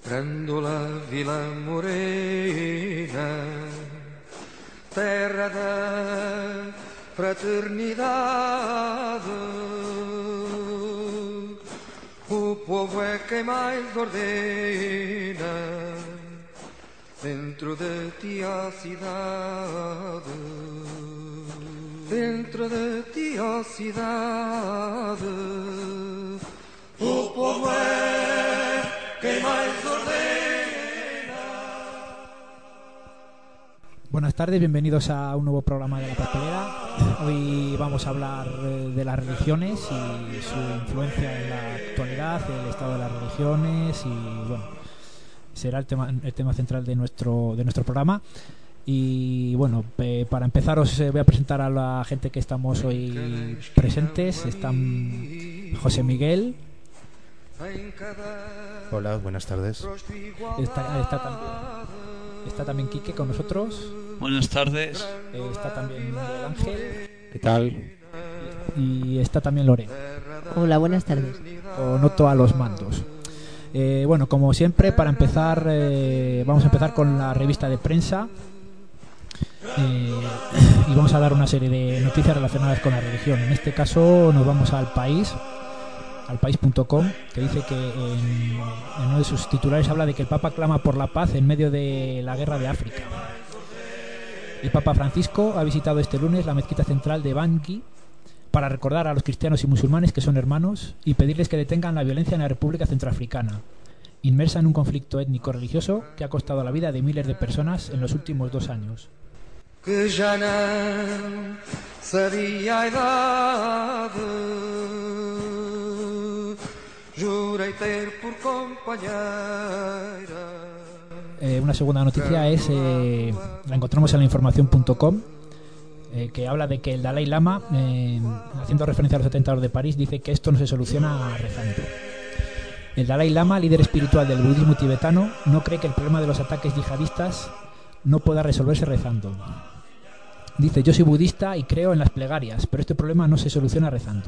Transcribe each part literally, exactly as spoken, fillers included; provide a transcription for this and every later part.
Grândola Vila Morena, terra da fraternidade, o povo é quem mais ordena, dentro de ti a cidade, dentro de ti a cidade, o povo é quem mais ordena. Buenas tardes, bienvenidos a un nuevo programa de La Papelera. Hoy vamos a hablar de las religiones y su influencia en la actualidad, el estado de las religiones y bueno, será el tema, el tema central de nuestro, de nuestro programa. Y bueno, eh, para empezar os eh, voy a presentar a la gente que estamos hoy presentes. Están José Miguel. Hola, buenas tardes. Está, está, también, está también Quique con nosotros. Buenas tardes. Eh, está también Miguel Ángel. ¿Qué tal? Y está también Lore. Hola, buenas tardes. Con Otto a los mandos. Eh, bueno, como siempre, para empezar, eh, vamos a empezar con la revista de prensa. Eh, y vamos a dar una serie de noticias relacionadas con la religión. En este caso nos vamos al País, al país punto com, que dice que en, en uno de sus titulares habla de que el Papa clama por la paz en medio de la guerra de África. El Papa Francisco ha visitado este lunes la mezquita central de Bangui para recordar a los cristianos y musulmanes que son hermanos y pedirles que detengan la violencia en la República Centroafricana, inmersa en un conflicto étnico-religioso que ha costado la vida de miles de personas en los últimos dos años. Que já não sabia a idade, jurei ter por compañeira. Eh, una segunda noticia es, eh, la encontramos en la información punto com, eh, que habla de que el Dalai Lama, eh, haciendo referencia a los atentados de París, dice que esto no se soluciona rezando. El Dalai Lama, líder espiritual del budismo tibetano, no cree que el problema de los ataques yihadistas no pueda resolverse rezando. Dice: yo soy budista y creo en las plegarias, pero este problema no se soluciona rezando.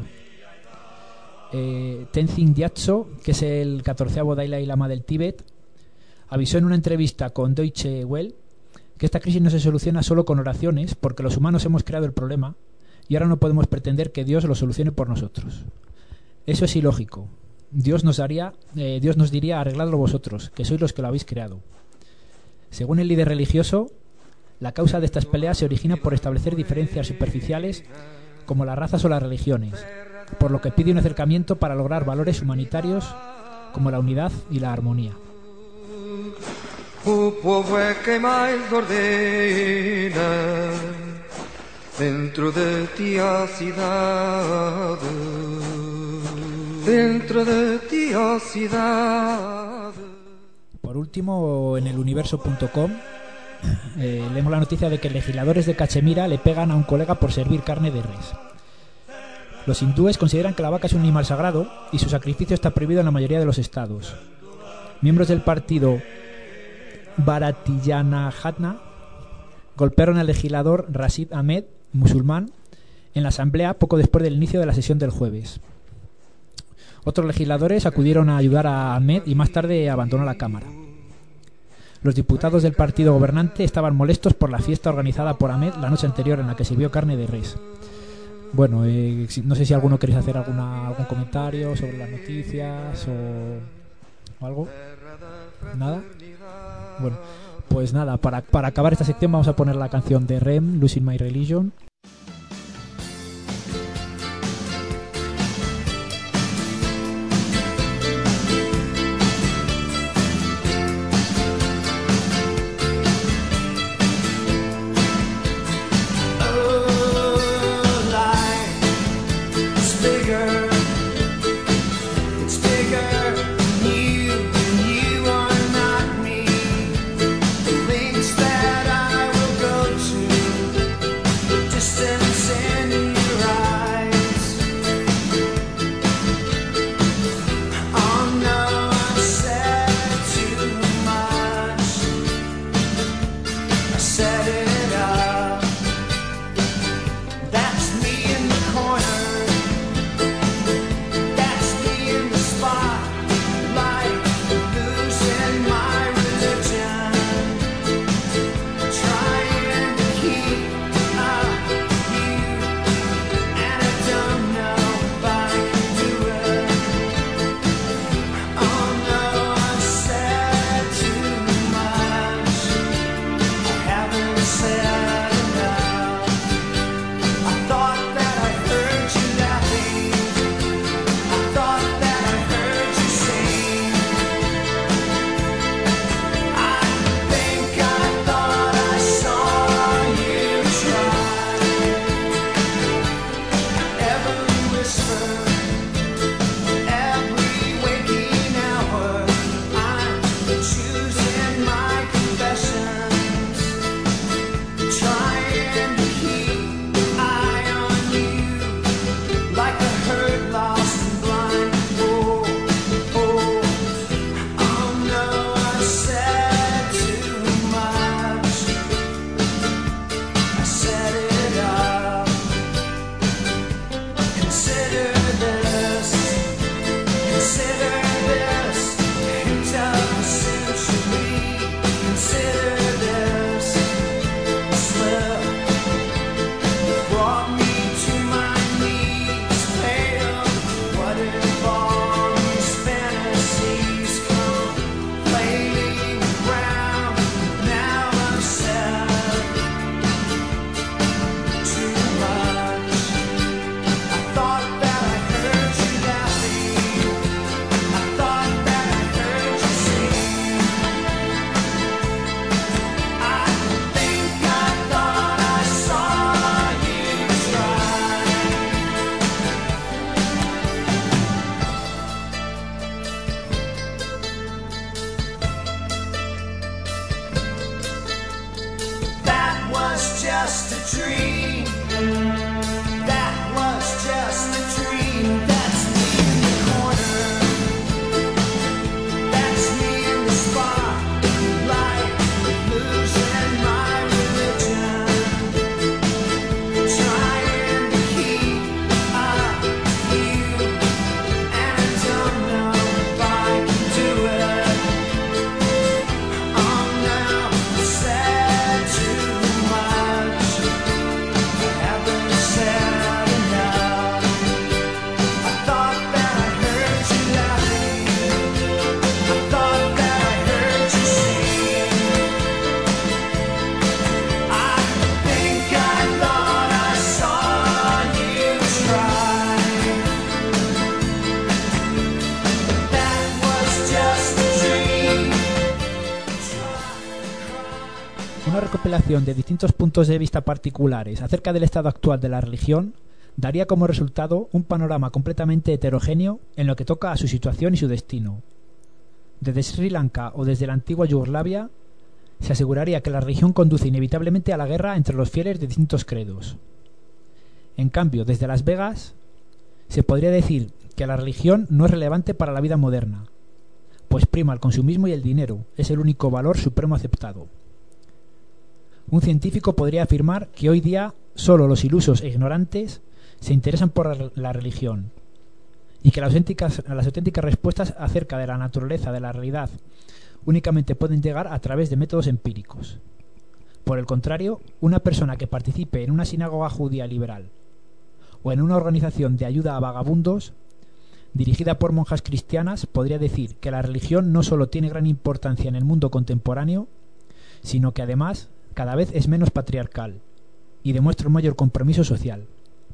Eh, Tenzin Gyatso, que es el catorceavo Dalai Lama del Tíbet, avisó en una entrevista con Deutsche Welle que esta crisis no se soluciona solo con oraciones, porque los humanos hemos creado el problema y ahora no podemos pretender que Dios lo solucione por nosotros. Eso es ilógico. Dios nos daría, eh, Dios nos diría: arregladlo vosotros, que sois los que lo habéis creado. Según el líder religioso, la causa de estas peleas se origina por establecer diferencias superficiales como las razas o las religiones, por lo que pide un acercamiento para lograr valores humanitarios como la unidad y la armonía. O povo é quem mais ordena, dentro de ti a cidade, dentro de ti a cidade. Por último, en el universo punto com eh, leemos la noticia de que legisladores de Cachemira le pegan a un colega por servir carne de res. Los hindúes consideran que la vaca es un animal sagrado y su sacrificio está prohibido en la mayoría de los estados. Miembros del partido Bharatiya Janata golpearon al legislador Rashid Ahmed, musulmán, en la asamblea poco después del inicio de la sesión del jueves. Otros legisladores acudieron a ayudar a Ahmed y más tarde abandonó la Cámara. Los diputados del partido gobernante estaban molestos por la fiesta organizada por Ahmed la noche anterior en la que sirvió carne de res. Bueno, eh, no sé si alguno queréis hacer alguna, algún comentario sobre las noticias o, o algo. ¿Nada? Bueno, pues nada, para, para acabar esta sección vamos a poner la canción de R E M, Losing My Religion. Just una recopilación de distintos puntos de vista particulares acerca del estado actual de la religión daría como resultado un panorama completamente heterogéneo en lo que toca a su situación y su destino. Desde Sri Lanka o desde la antigua Yugoslavia, se aseguraría que la religión conduce inevitablemente a la guerra entre los fieles de distintos credos. En cambio, desde Las Vegas, se podría decir que la religión no es relevante para la vida moderna, pues prima el consumismo y el dinero, es el único valor supremo aceptado. Un científico podría afirmar que hoy día solo los ilusos e ignorantes se interesan por la religión, y que las auténticas, las auténticas respuestas acerca de la naturaleza de la realidad únicamente pueden llegar a través de métodos empíricos. Por el contrario, una persona que participe en una sinagoga judía liberal o en una organización de ayuda a vagabundos dirigida por monjas cristianas podría decir que la religión no solo tiene gran importancia en el mundo contemporáneo, sino que además cada vez es menos patriarcal y demuestra un mayor compromiso social.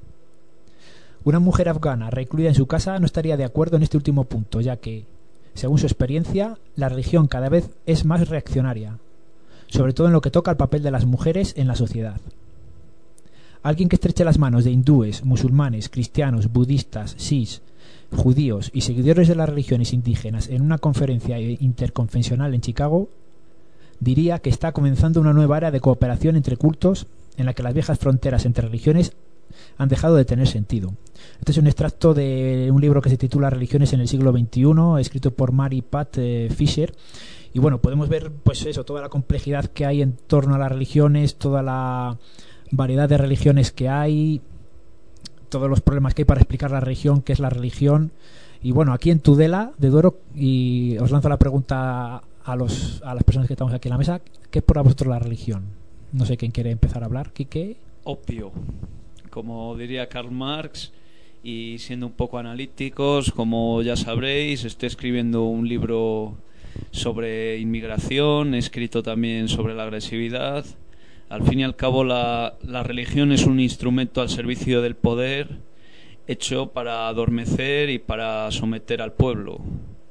Una mujer afgana recluida en su casa no estaría de acuerdo en este último punto, ya que, según su experiencia, la religión cada vez es más reaccionaria, sobre todo en lo que toca al papel de las mujeres en la sociedad. Alguien que estreche las manos de hindúes, musulmanes, cristianos, budistas, sikhs, judíos y seguidores de las religiones indígenas en una conferencia interconfesional en Chicago, diría que está comenzando una nueva era de cooperación entre cultos en la que las viejas fronteras entre religiones han dejado de tener sentido. Este es un extracto de un libro que se titula Religiones en el siglo veintiuno, escrito por Mary Pat eh, Fisher. Y bueno, podemos ver pues eso, toda la complejidad que hay en torno a las religiones, toda la variedad de religiones que hay, todos los problemas que hay para explicar la religión, qué es la religión. Y bueno, aquí en Tudela de Duero, y os lanzo la pregunta a los a las personas que estamos aquí en la mesa, ¿qué es para vosotros la religión? No sé quién quiere empezar a hablar. ¿Quique? Opio, como diría Karl Marx, y siendo un poco analíticos, como ya sabréis, estoy escribiendo un libro sobre inmigración, he escrito también sobre la agresividad. Al fin y al cabo, la, la religión es un instrumento al servicio del poder, hecho para adormecer y para someter al pueblo.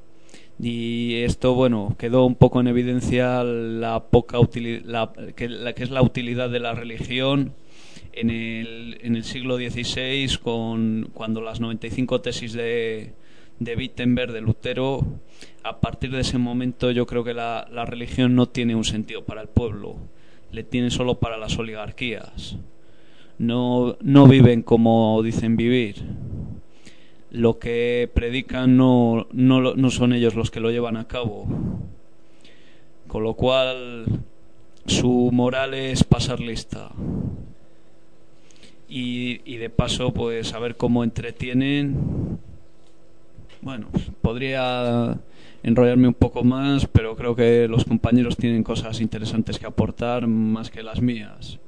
Y esto, bueno, quedó un poco en evidencia la poca utilidad, la, que, la, que es la utilidad de la religión en el, en el siglo dieciséis, con, cuando las noventa y cinco tesis de, de Wittenberg, de Lutero. A partir de ese momento yo creo que la, la religión no tiene un sentido para el pueblo, le tiene solo para las oligarquías. No, no viven como dicen vivir. Lo que predican no, no, no son ellos los que lo llevan a cabo. Con lo cual su moral es pasar lista. Y, y de paso, pues a ver cómo entretienen. Bueno, podría enrollarme un poco más, pero creo que los compañeros tienen cosas interesantes que aportar más que las mías.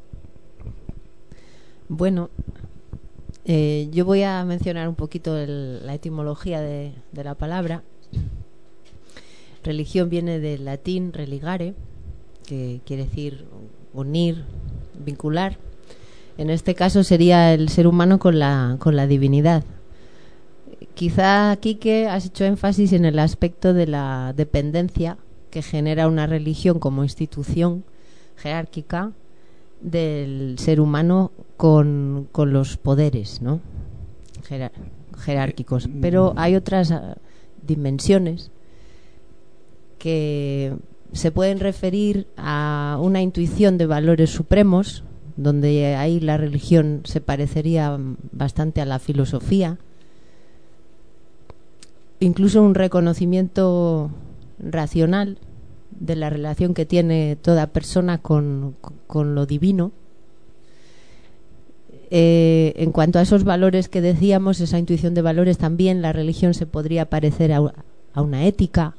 Bueno, eh, yo voy a mencionar un poquito el, la etimología de, de la palabra. Religión viene del latín religare, que quiere decir unir, vincular. En este caso sería el ser humano con la, con la divinidad. Quizá, Quique, has hecho énfasis en el aspecto de la dependencia que genera una religión como institución jerárquica del ser humano con, con los poderes, ¿no? Jerar, jerárquicos. Pero hay otras uh, dimensiones que se pueden referir a una intuición de valores supremos, donde ahí la religión se parecería bastante a la filosofía. Incluso un reconocimiento racional de la relación que tiene toda persona con, con lo divino. Eh, en cuanto a esos valores que decíamos, esa intuición de valores, también la religión se podría parecer a, a una ética.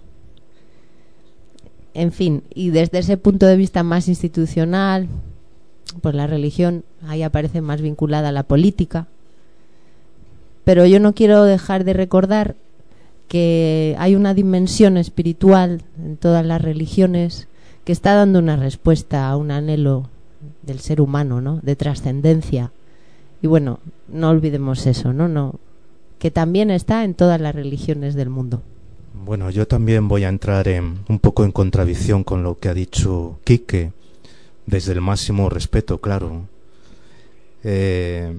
En fin, y desde ese punto de vista más institucional, pues la religión ahí aparece más vinculada a la política. Pero yo no quiero dejar de recordar que hay una dimensión espiritual en todas las religiones que está dando una respuesta a un anhelo del ser humano, ¿no? De trascendencia. Y bueno, no olvidemos eso, ¿no? No, que también está en todas las religiones del mundo. Bueno, yo también voy a entrar en, un poco en contradicción con lo que ha dicho Quique. desde el máximo respeto, claro. Eh,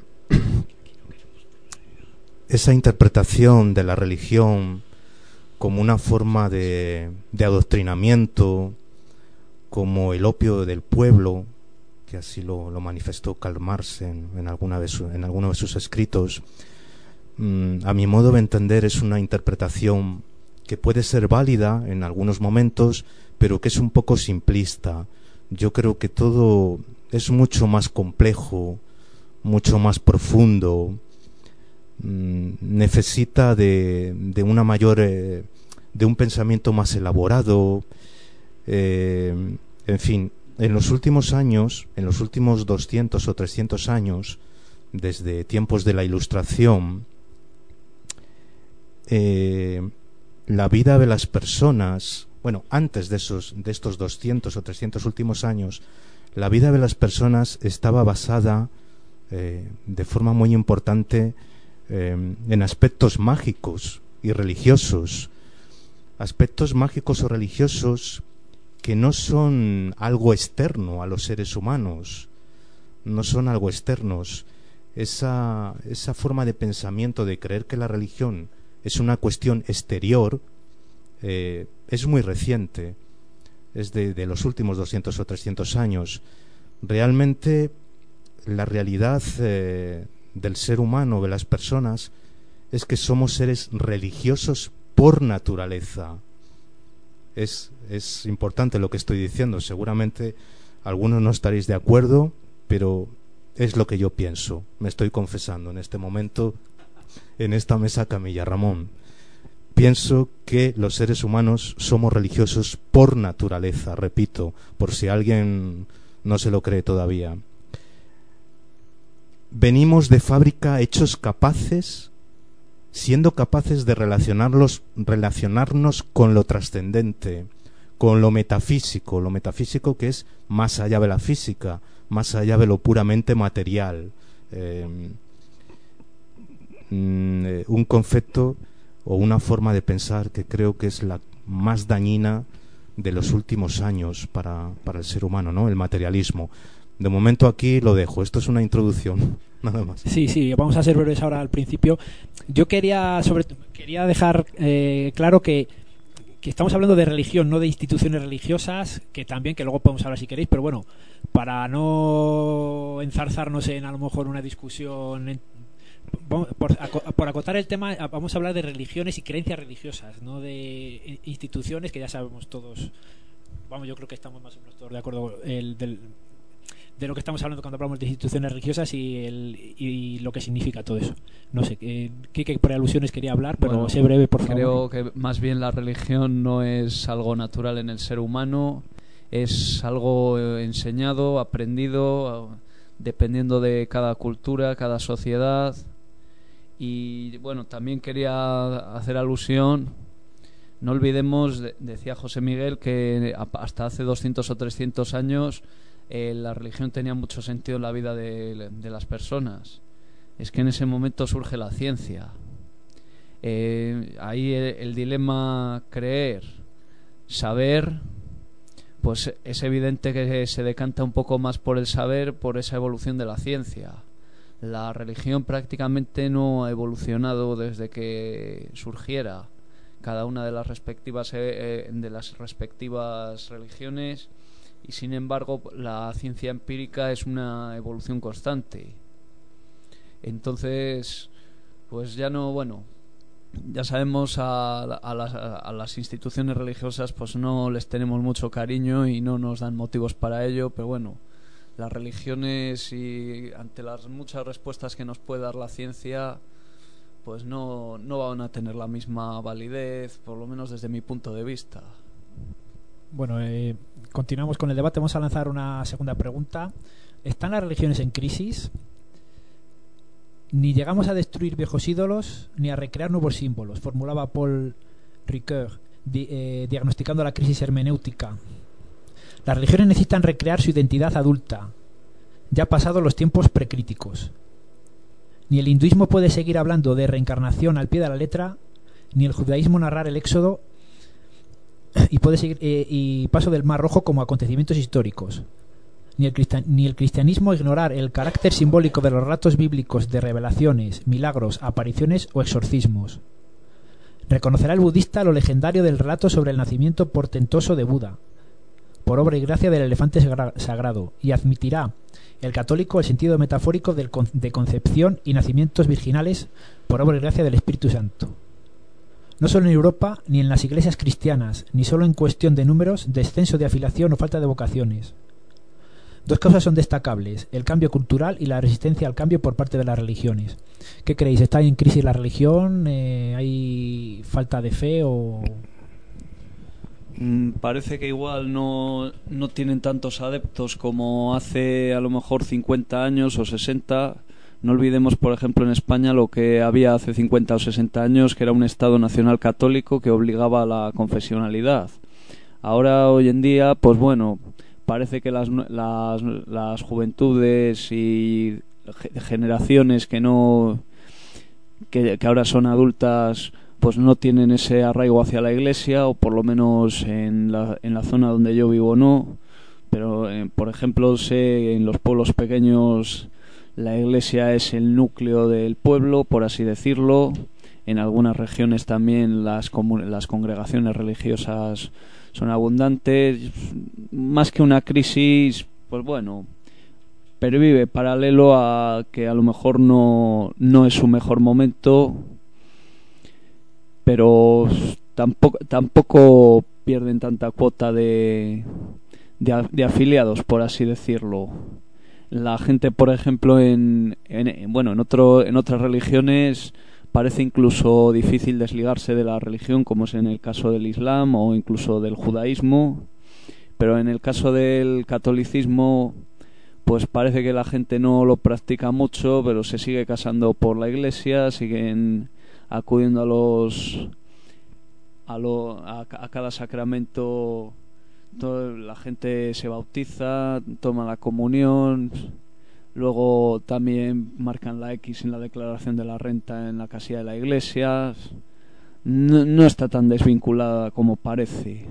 esa interpretación de la religión como una forma de, de adoctrinamiento, como el opio del pueblo, que así lo, lo manifestó Karl Marx en, en, alguna de su, en alguno de sus escritos, mmm, a mi modo de entender es una interpretación que puede ser válida en algunos momentos, pero que es un poco simplista. Yo creo que todo es mucho más complejo, mucho más profundo, mmm, necesita de, de una mayor, eh, de un pensamiento más elaborado, eh, en fin. En los últimos años, en los últimos doscientos o trescientos años, desde tiempos de la Ilustración, eh, la vida de las personas, bueno, antes de esos, de estos doscientos o trescientos últimos años, la vida de las personas estaba basada eh, de forma muy importante eh, en aspectos mágicos y religiosos, aspectos mágicos o religiosos que no son algo externo a los seres humanos, no son algo externos. Esa, esa forma de pensamiento de creer que la religión es una cuestión exterior eh, es muy reciente, es de, de los últimos doscientos o trescientos años. Realmente la realidad eh, del ser humano, de las personas, es que somos seres religiosos por naturaleza. Es, es importante lo que estoy diciendo. Seguramente algunos no estaréis de acuerdo, pero es lo que yo pienso. Me estoy confesando en este momento, en esta mesa Camilla Ramón. Pienso que los seres humanos somos religiosos por naturaleza, repito, por si alguien no se lo cree todavía. Venimos de fábrica hechos capaces, siendo capaces de relacionarlos, relacionarnos con lo trascendente, con lo metafísico, lo metafísico que es más allá de la física, más allá de lo puramente material. Eh, un concepto o una forma de pensar que creo que es la más dañina de los últimos años para, para el ser humano, ¿no? El materialismo. De momento aquí lo dejo. Esto es una introducción, nada más. Sí, sí, vamos a ser breves ahora al principio. Yo quería sobre quería dejar eh, claro que, que estamos hablando de religión, no de instituciones religiosas, que también, que luego podemos hablar si queréis, pero bueno, para no enzarzarnos en a lo mejor una discusión, en, por, por acotar el tema, vamos a hablar de religiones y creencias religiosas, no de instituciones que ya sabemos todos. Vamos, yo creo que estamos más o menos todos de acuerdo el, del, de lo que estamos hablando cuando hablamos de instituciones religiosas y, el, y lo que significa todo eso. No sé, eh, Quique por alusiones quería hablar, pero bueno, sé breve, por creo favor. Creo que más bien la religión no es algo natural en el ser humano, es algo enseñado, aprendido, dependiendo de cada cultura, cada sociedad. Y bueno, también quería hacer alusión, no olvidemos, decía José Miguel, que hasta hace doscientos o trescientos años eh, la religión tenía mucho sentido en la vida de, de las personas. Es que en ese momento surge la ciencia. Eh, ahí el, el dilema creer, saber, pues es evidente que se decanta un poco más por el saber, por esa evolución de la ciencia. La religión prácticamente no ha evolucionado desde que surgiera cada una de las respectivas eh, de las respectivas religiones, y sin embargo la ciencia empírica es una evolución constante. Entonces, pues ya no, bueno, ya sabemos a, a, las, a las instituciones religiosas pues no les tenemos mucho cariño y no nos dan motivos para ello, pero bueno, las religiones, y ante las muchas respuestas que nos puede dar la ciencia, pues no, no van a tener la misma validez, por lo menos desde mi punto de vista. Bueno, eh, continuamos con el debate. Vamos a lanzar una segunda pregunta. ¿Están las religiones en crisis? Ni llegamos a destruir viejos ídolos ni a recrear nuevos símbolos, formulaba Paul Ricoeur, di, eh, diagnosticando la crisis hermenéutica. Las religiones necesitan recrear su identidad adulta, ya pasados los tiempos precríticos. Ni el hinduismo puede seguir hablando de reencarnación al pie de la letra, ni el judaísmo narrar el éxodo y puede seguir eh, y paso del Mar Rojo como acontecimientos históricos, ni el, cristian, ni el cristianismo ignorar el carácter simbólico de los relatos bíblicos de revelaciones, milagros, apariciones o exorcismos. Reconocerá el budista lo legendario del relato sobre el nacimiento portentoso de Buda, por obra y gracia del elefante sagrado, y admitirá el católico el sentido metafórico del con, de concepción y nacimientos virginales por obra y gracia del Espíritu Santo. No solo en Europa, ni en las iglesias cristianas, ni solo en cuestión de números, descenso de afiliación o falta de vocaciones. Dos causas son destacables: el cambio cultural y la resistencia al cambio por parte de las religiones. ¿Qué creéis? ¿Está en crisis la religión? Eh, ¿Hay falta de fe o...? Mm, parece que igual no, no tienen tantos adeptos como hace a lo mejor cincuenta años o sesenta. No olvidemos, por ejemplo, en España lo que había hace cincuenta o sesenta años, que era un Estado nacional católico que obligaba a la confesionalidad. Ahora, hoy en día, pues bueno, parece que las, las, las juventudes y generaciones que no que, que ahora son adultas, pues no tienen ese arraigo hacia la Iglesia, o por lo menos en la, en la zona donde yo vivo no. Pero, eh, por ejemplo, sé en los pueblos pequeños la Iglesia es el núcleo del pueblo, por así decirlo. En algunas regiones también las, las congregaciones religiosas son abundantes. Más que una crisis, pues bueno, pervive paralelo a que a lo mejor no, no es su mejor momento, pero tampoco, tampoco pierden tanta cuota de, de, de afiliados, por así decirlo. La gente, por ejemplo, en, en bueno, en otro, en otras religiones parece incluso difícil desligarse de la religión, como es en el caso del Islam o incluso del judaísmo, pero en el caso del catolicismo, pues parece que la gente no lo practica mucho, pero se sigue casando por la Iglesia, siguen acudiendo a los a, lo, a, a cada sacramento. Todo, la gente se bautiza, toma la comunión, luego también marcan la X en la declaración de la renta en la casilla de la iglesia. No, no está tan desvinculada como parece.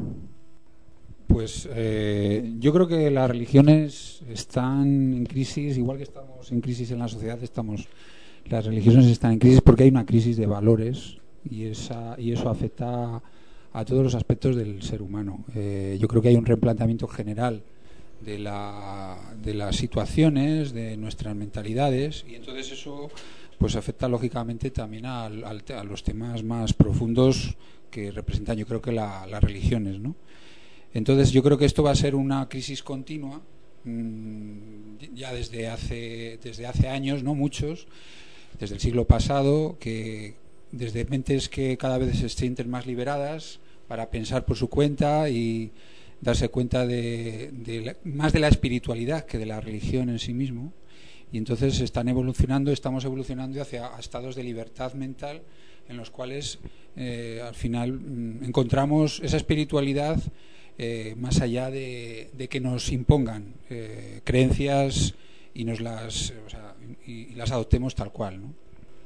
Pues eh, yo creo que las religiones están en crisis, igual que estamos en crisis en la sociedad, estamos las religiones están en crisis porque hay una crisis de valores, y esa y eso afecta a todos los aspectos del ser humano. Eh, yo creo que hay un replanteamiento general de, la, de las situaciones, de nuestras mentalidades, y entonces eso pues afecta lógicamente también a, a, a los temas más profundos que representan, yo creo que la, las religiones, ¿no? Entonces yo creo que esto va a ser una crisis continua, mmm, ya desde hace desde hace años, no muchos, desde el siglo pasado, que desde mentes que cada vez se sienten más liberadas para pensar por su cuenta y darse cuenta de, de la, más de la espiritualidad que de la religión en sí mismo, y entonces están evolucionando, estamos evolucionando hacia estados de libertad mental en los cuales eh, al final mmm, encontramos esa espiritualidad eh, más allá de, de que nos impongan eh, creencias y nos las, o sea, y, y las adoptemos tal cual, ¿no?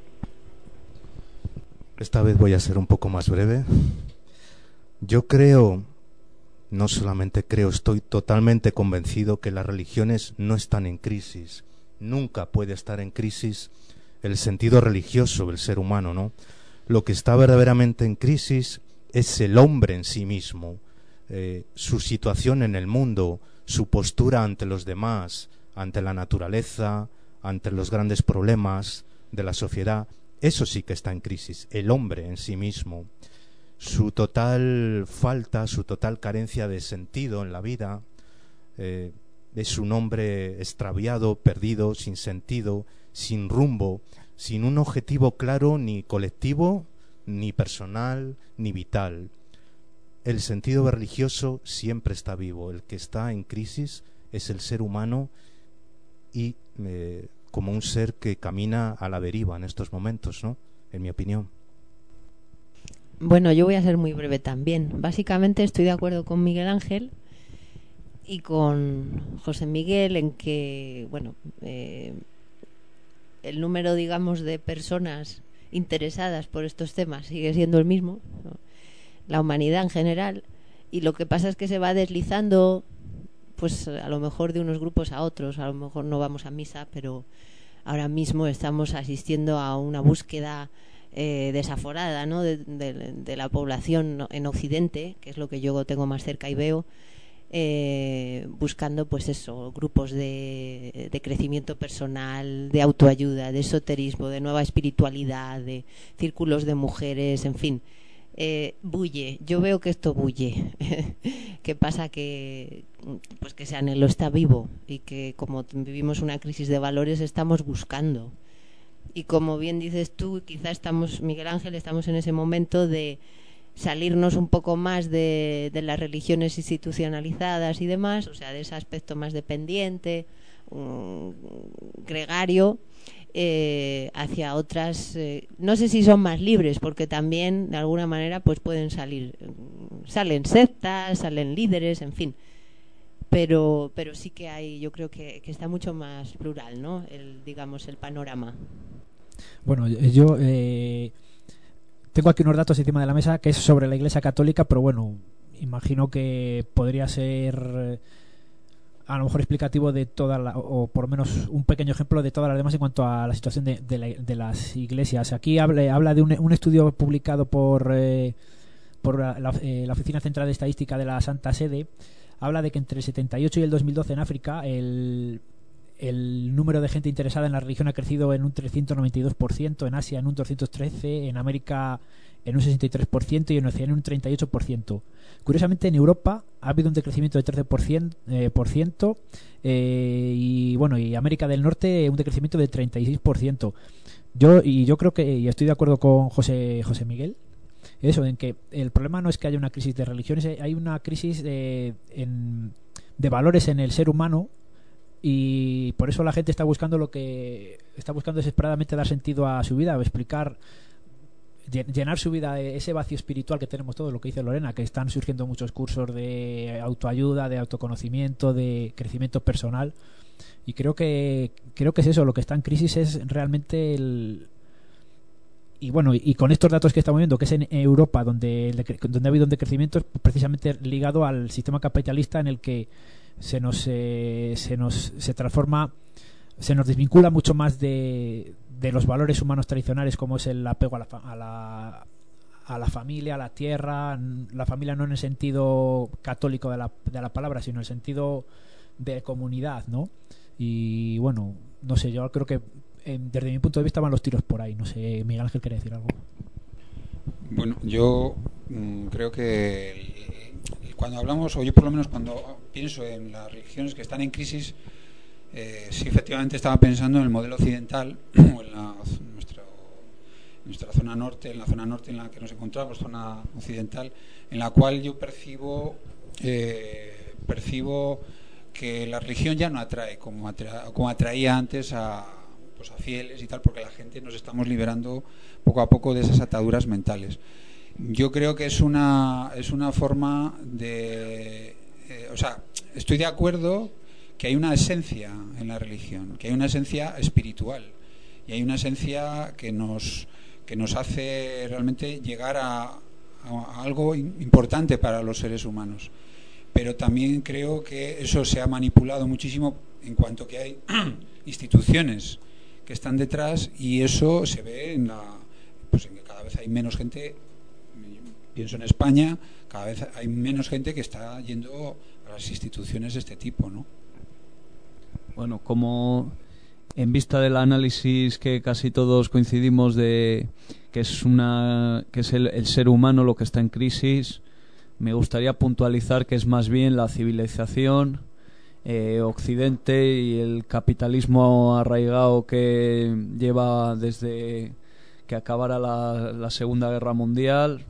Esta vez voy a ser un poco más breve. Yo creo, no solamente creo, estoy totalmente convencido que las religiones no están en crisis. Nunca puede estar en crisis el sentido religioso del ser humano, ¿no? Lo que está verdaderamente en crisis es el hombre en sí mismo, eh, su situación en el mundo, su postura ante los demás, ante la naturaleza, ante los grandes problemas de la sociedad. Eso sí que está en crisis, el hombre en sí mismo, su total falta, su total carencia de sentido en la vida. Eh, es un hombre extraviado, perdido, sin sentido, sin rumbo, sin un objetivo claro, ni colectivo, ni personal, ni vital. El sentido religioso siempre está vivo. El que está en crisis es el ser humano, y eh, como un ser que camina a la deriva en estos momentos, ¿no? En mi opinión. Bueno, yo voy a ser muy breve también. Básicamente estoy de acuerdo con Miguel Ángel y con José Miguel en que, bueno, eh, el número, digamos, de personas interesadas por estos temas sigue siendo el mismo, ¿no? La humanidad en general, y lo que pasa es que se va deslizando pues a lo mejor de unos grupos a otros, a lo mejor no vamos a misa, pero ahora mismo estamos asistiendo a una búsqueda eh, desaforada, ¿no? de, de, de la población en Occidente, que es lo que yo tengo más cerca y veo, eh, buscando pues eso, grupos de, de crecimiento personal, de autoayuda, de esoterismo, de nueva espiritualidad, de círculos de mujeres, en fin. Eh, bulle, yo veo que esto bulle. ¿Qué pasa? Que pues que ese anhelo está vivo y que como vivimos una crisis de valores estamos buscando, y como bien dices tú, quizá estamos, Miguel Ángel, estamos en ese momento de salirnos un poco más de, de las religiones institucionalizadas y demás, o sea, de ese aspecto más dependiente, um, gregario, eh, hacia otras, eh, no sé si son más libres, porque también de alguna manera pues pueden salir, salen sectas, salen líderes, en fin, pero pero sí que hay, yo creo que, que está mucho más plural, ¿no? El, digamos, el panorama. Bueno, yo eh, tengo aquí unos datos encima de la mesa que es sobre la Iglesia Católica, pero bueno, imagino que podría ser a lo mejor explicativo de toda la, o por lo menos un pequeño ejemplo de todas las demás en cuanto a la situación de, de, la, de las iglesias. Aquí habla, habla de un, un estudio publicado por eh, por la, la, eh, la Oficina Central de Estadística de la Santa Sede. Habla de que entre el setenta y ocho y el dos mil doce en África el, el número de gente interesada en la religión ha crecido en un trescientos noventa y dos por ciento, en Asia en un doscientos trece por ciento, en América en un sesenta y tres por ciento y en Oceanía en un treinta y ocho por ciento. Curiosamente, en Europa ha habido un decrecimiento de trece por ciento, eh, por ciento eh, y bueno, y América del Norte un decrecimiento de treinta y seis por ciento. Yo y yo creo que y estoy de acuerdo con José José Miguel eso, en que el problema no es que haya una crisis de religiones, hay una crisis de, en, de valores en el ser humano, y por eso la gente está buscando lo que está buscando desesperadamente dar sentido a su vida, o explicar, llenar su vida de ese vacío espiritual que tenemos todos, lo que dice Lorena, que están surgiendo muchos cursos de autoayuda, de autoconocimiento, de crecimiento personal, y creo que creo que es eso, lo que está en crisis es realmente el... Y bueno, y con estos datos que estamos viendo, que es en Europa donde, donde ha habido un decrecimiento, es precisamente ligado al sistema capitalista en el que se nos eh, se nos se transforma, se nos desvincula mucho más de, de los valores humanos tradicionales, como es el apego a la, a la a la familia, a la tierra, la familia no en el sentido católico de la, de la palabra, sino en el sentido de comunidad, ¿no? Y bueno, no sé, yo creo que Eh, desde mi punto de vista van los tiros por ahí. No sé, Miguel Ángel, ¿quiere decir algo? Bueno, yo mmm, creo que el, el, cuando hablamos, o yo por lo menos cuando pienso en las religiones que están en crisis, eh, sí, efectivamente estaba pensando en el modelo occidental, o en la, nuestra, nuestra zona norte, en la zona norte en la que nos encontramos, zona occidental, en la cual yo percibo eh, percibo que la religión ya no atrae como, atra, como atraía antes a a fieles y tal, porque la gente nos estamos liberando poco a poco de esas ataduras mentales. Yo creo que es una es una forma de eh, o sea, estoy de acuerdo que hay una esencia en la religión, que hay una esencia espiritual y hay una esencia que nos que nos hace realmente llegar a, a algo importante para los seres humanos. Pero también creo que eso se ha manipulado muchísimo en cuanto que hay instituciones que están detrás, y eso se ve en la pues en que cada vez hay menos gente. Pienso en España, cada vez hay menos gente que está yendo a las instituciones de este tipo, ¿no? Bueno, como en vista del análisis que casi todos coincidimos de que es una que es el, el ser humano lo que está en crisis, me gustaría puntualizar que es más bien la civilización, Eh, Occidente y el capitalismo arraigado que lleva desde que acabara la, la Segunda Guerra Mundial,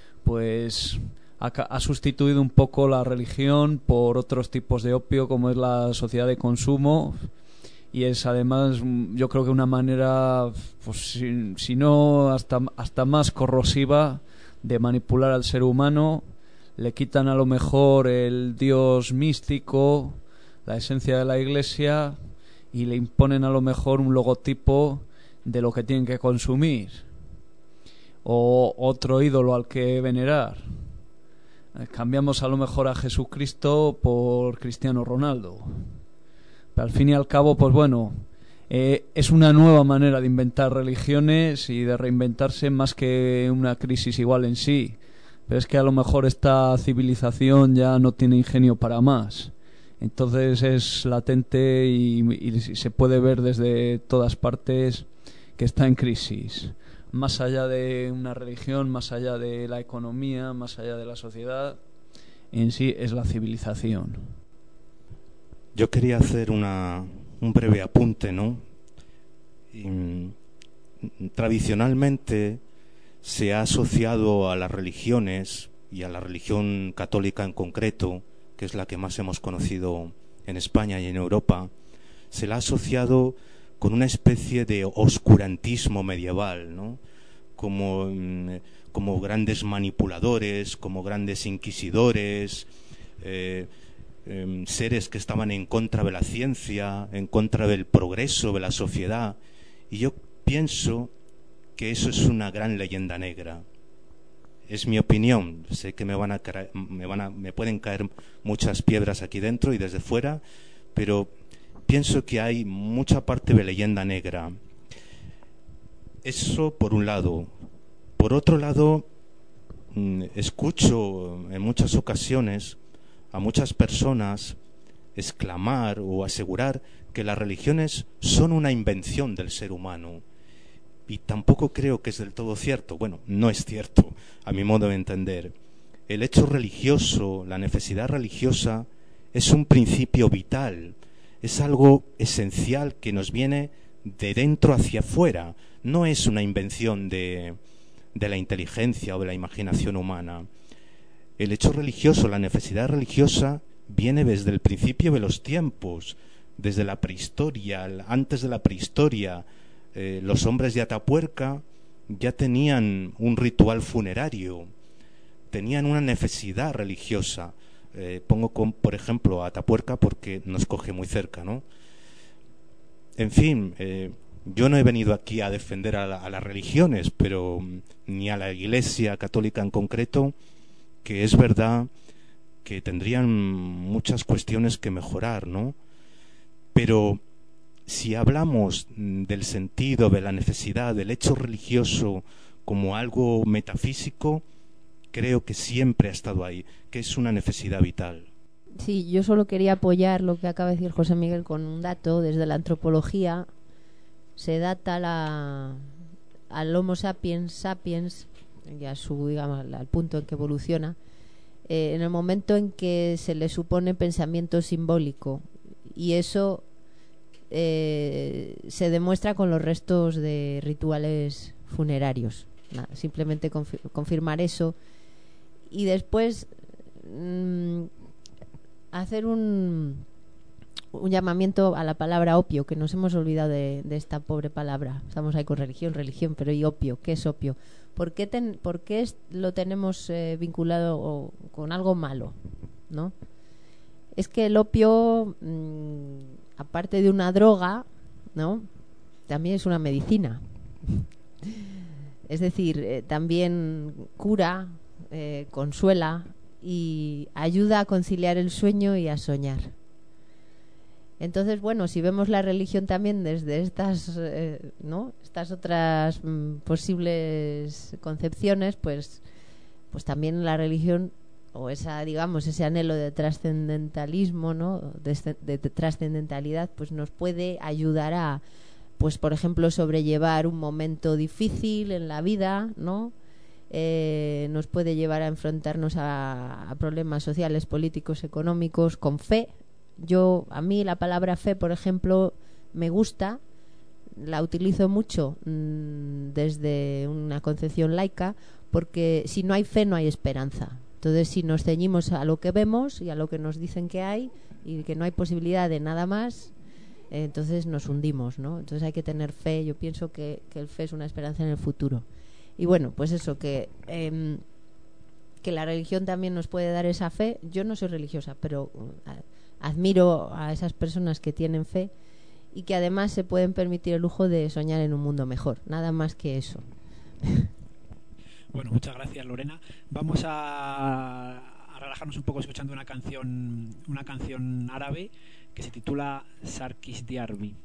pues ha, ha sustituido un poco la religión por otros tipos de opio, como es la sociedad de consumo, y es además, yo creo que una manera, pues si, si no hasta, hasta más corrosiva de manipular al ser humano. Le quitan a lo mejor el Dios místico, la esencia de la Iglesia, y le imponen a lo mejor un logotipo de lo que tienen que consumir o otro ídolo al que venerar. Cambiamos a lo mejor a Jesucristo por Cristiano Ronaldo. Pero al fin y al cabo, pues bueno, eh, es una nueva manera de inventar religiones y de reinventarse más que una crisis igual en sí. Pero es que a lo mejor esta civilización ya no tiene ingenio para más. Entonces es latente y, y se puede ver desde todas partes que está en crisis. Más allá de una religión, más allá de la economía, más allá de la sociedad, en sí es la civilización. Yo quería hacer una, un breve apunte, ¿no? Y, tradicionalmente se ha asociado a las religiones, y a la religión católica en concreto, que es la que más hemos conocido en España y en Europa, se la ha asociado con una especie de oscurantismo medieval, ¿no? Como, como grandes manipuladores, como grandes inquisidores, eh, eh, seres que estaban en contra de la ciencia, en contra del progreso de la sociedad. Y yo pienso que eso es una gran leyenda negra. Es mi opinión. Sé que me van a caer, me van a, me pueden caer muchas piedras aquí dentro y desde fuera, pero pienso que hay mucha parte de leyenda negra. Eso por un lado. Por otro lado, escucho en muchas ocasiones a muchas personas exclamar o asegurar que las religiones son una invención del ser humano. Y tampoco creo que es del todo cierto. Bueno, no es cierto, a mi modo de entender. El hecho religioso, la necesidad religiosa, es un principio vital. Es algo esencial que nos viene de dentro hacia afuera. No es una invención de, de la inteligencia o de la imaginación humana. El hecho religioso, la necesidad religiosa, viene desde el principio de los tiempos, desde la prehistoria, antes de la prehistoria. Eh, los hombres de Atapuerca ya tenían un ritual funerario, tenían una necesidad religiosa. Eh, pongo con, por ejemplo a Atapuerca porque nos coge muy cerca, ¿no? En fin, eh, yo no he venido aquí a defender a, la, a las religiones, pero ni a la Iglesia católica en concreto, que es verdad que tendrían muchas cuestiones que mejorar, ¿no? Pero si hablamos del sentido, de la necesidad, del hecho religioso como algo metafísico, creo que siempre ha estado ahí, que es una necesidad vital. Sí, yo solo quería apoyar lo que acaba de decir José Miguel con un dato. Desde la antropología se data la, al Homo sapiens sapiens, y a su, digamos, al punto en que evoluciona, eh, en el momento en que se le supone pensamiento simbólico, y eso eh, se demuestra con los restos de rituales funerarios. Nada, simplemente confir confirmar eso y después mmm, hacer un, un llamamiento a la palabra opio, que nos hemos olvidado de, de esta pobre palabra. Estamos ahí con religión, religión, pero ¿y opio? ¿Qué es opio? ¿Por qué, ten, por qué es, lo tenemos eh, vinculado o, con algo malo, ¿no? Es que el opio, mmm, aparte de una droga, ¿no?, también es una medicina. Es decir, eh, también cura, eh, consuela y ayuda a conciliar el sueño y a soñar. Entonces, bueno, si vemos la religión también desde estas, eh, ¿no?, estas otras mm, posibles concepciones, pues, pues también la religión, o esa, digamos, ese anhelo de trascendentalismo, ¿no?, de, de, de trascendentalidad, pues nos puede ayudar a, pues por ejemplo, sobrellevar un momento difícil en la vida, ¿no? Eh, nos puede llevar a enfrentarnos a, a problemas sociales, políticos, económicos, con fe. Yo, a mí la palabra fe, por ejemplo, me gusta, la utilizo mucho mmm, desde una concepción laica, porque si no hay fe no hay esperanza. Entonces, si nos ceñimos a lo que vemos y a lo que nos dicen que hay y que no hay posibilidad de nada más, eh, entonces nos hundimos, ¿no? Entonces hay que tener fe. Yo pienso que, que el fe es una esperanza en el futuro. Y bueno, pues eso, que, eh, que la religión también nos puede dar esa fe. Yo no soy religiosa, pero uh, admiro a esas personas que tienen fe y que además se pueden permitir el lujo de soñar en un mundo mejor. Nada más que eso. Bueno, muchas gracias, Lorena. Vamos a, relajarnos un poco escuchando una canción, una canción árabe que se titula Sarkis Diarbi.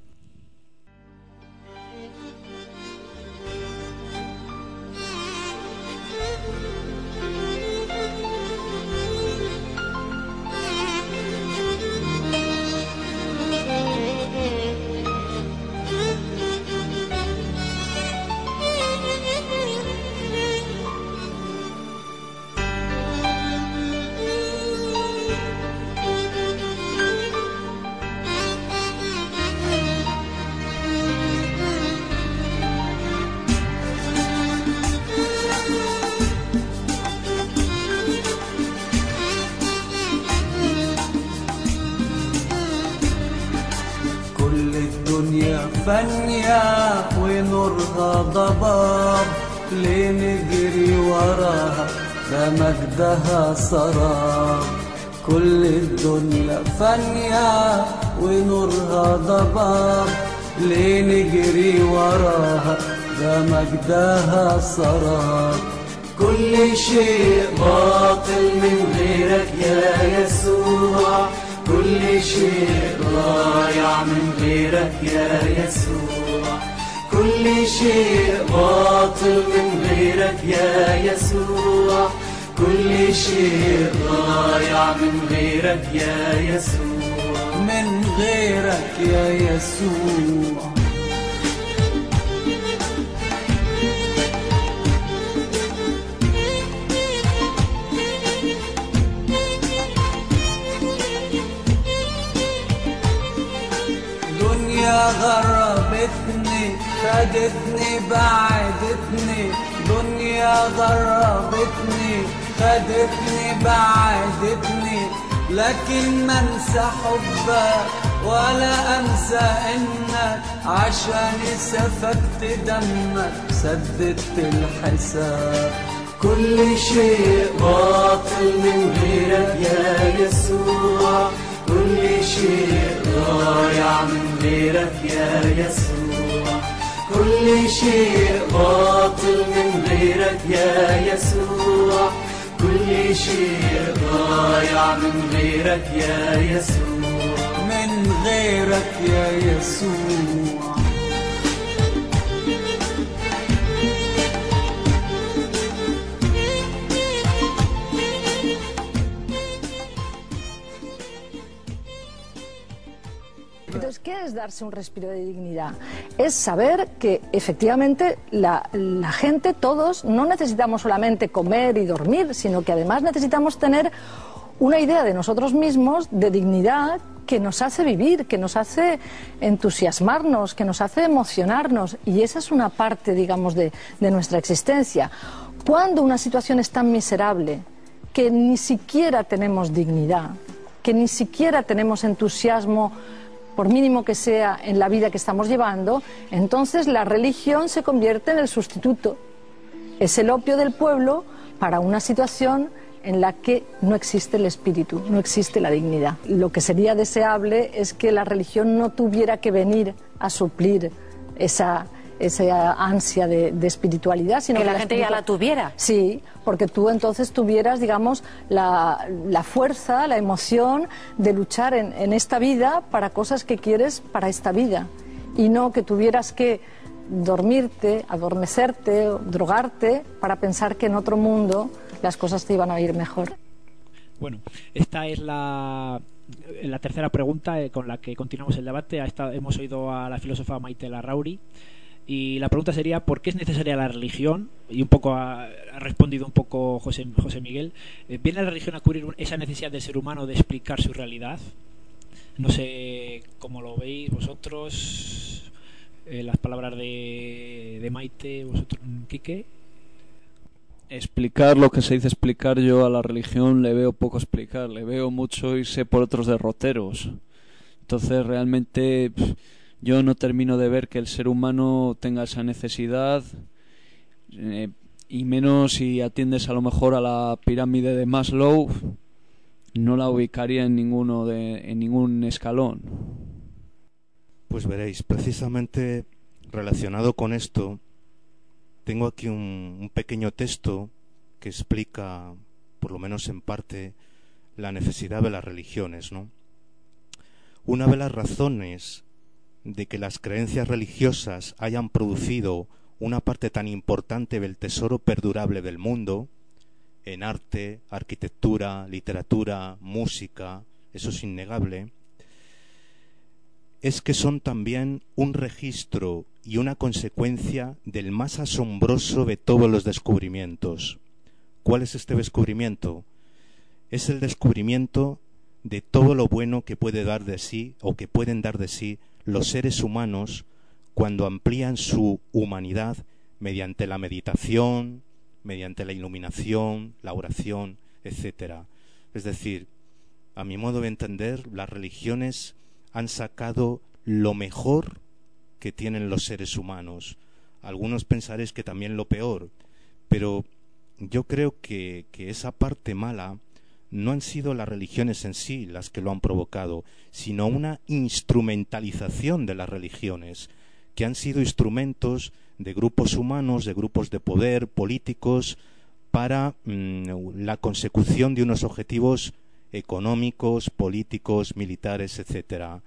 فانية ونورها ضباب ليه نجري وراها ده مجدها سراب كل الدنيا فانية ونورها ضباب ليه نجري وراها ده مجدها سراب كل شيء باطل من غيرك يا يسوع كل شيء ضايع من غيرك يا يسوع كل شيء باطل من غيرك يا يسوع كل شيء ضايع من غيرك يا يسوع من غيرك يا يسوع غربتني خدتني بعدتني دنيا غربتني خدتني بعدتني لكن ما انسى حبك ولا انسى انك عشاني سفكت دمك سددت الحساب كل شيء باطل من غيرك يا يسوع كل شيء ضايع من غيرك يا يسوع كل شيء باطل من غيرك يا يسوع كل شيء ضايع من غيرك يا يسوع من غيرك يا يسوع Entonces, ¿qué es darse un respiro de dignidad? Es saber que efectivamente la, la gente, todos, no necesitamos solamente comer y dormir, sino que además necesitamos tener una idea de nosotros mismos de dignidad que nos hace vivir, que nos hace entusiasmarnos, que nos hace emocionarnos. Y esa es una parte, digamos, de, de nuestra existencia. Cuando una situación es tan miserable que ni siquiera tenemos dignidad, que ni siquiera tenemos entusiasmo, por mínimo que sea, en la vida que estamos llevando, entonces la religión se convierte en el sustituto. Es el opio del pueblo para una situación en la que no existe el espíritu, no existe la dignidad. Lo que sería deseable es que la religión no tuviera que venir a suplir esa, esa ansia de, de espiritualidad, sino que, que la, la gente ya la tuviera. Sí, porque tú entonces tuvieras, digamos, la, la fuerza, la emoción de luchar en, en esta vida para cosas que quieres para esta vida, y no que tuvieras que dormirte, adormecerte, drogarte para pensar que en otro mundo las cosas te iban a ir mejor. Bueno, esta es la, la tercera pregunta eh, con la que continuamos el debate. Esta, hemos oído a la filósofa Maite Larrauri y la pregunta sería ¿por qué es necesaria la religión? Y un poco ha, ha respondido un poco José, José Miguel. Eh, ¿Viene la religión a cubrir esa necesidad del ser humano de explicar su realidad? No sé cómo lo veis vosotros, eh, las palabras de, de Maite, vosotros, Quique. Explicar lo que se dice explicar, yo a la religión le veo poco explicar, le veo mucho irse por otros derroteros. Entonces realmente pff, yo no termino de ver que el ser humano tenga esa necesidad, eh, y menos si atiendes a lo mejor a la pirámide de Maslow, no la ubicaría en ninguno de, en ningún escalón. Pues veréis, precisamente relacionado con esto, tengo aquí un, un pequeño texto que explica, por lo menos en parte, la necesidad de las religiones, ¿no? Una de las razones de que las creencias religiosas hayan producido una parte tan importante del tesoro perdurable del mundo, en arte, arquitectura, literatura, música, eso es innegable, es que son también un registro y una consecuencia del más asombroso de todos los descubrimientos. ¿Cuál es este descubrimiento? Es el descubrimiento de todo lo bueno que puede dar de sí o que pueden dar de sí los seres humanos cuando amplían su humanidad mediante la meditación, mediante la iluminación, la oración, etcétera. Es decir, a mi modo de entender, las religiones han sacado lo mejor que tienen los seres humanos. Algunos pensaréis que también lo peor, pero yo creo que, que esa parte mala no han sido las religiones en sí las que lo han provocado, sino una instrumentalización de las religiones, que han sido instrumentos de grupos humanos, de grupos de poder, políticos, para mmm, la consecución de unos objetivos económicos, políticos, militares, etcétera.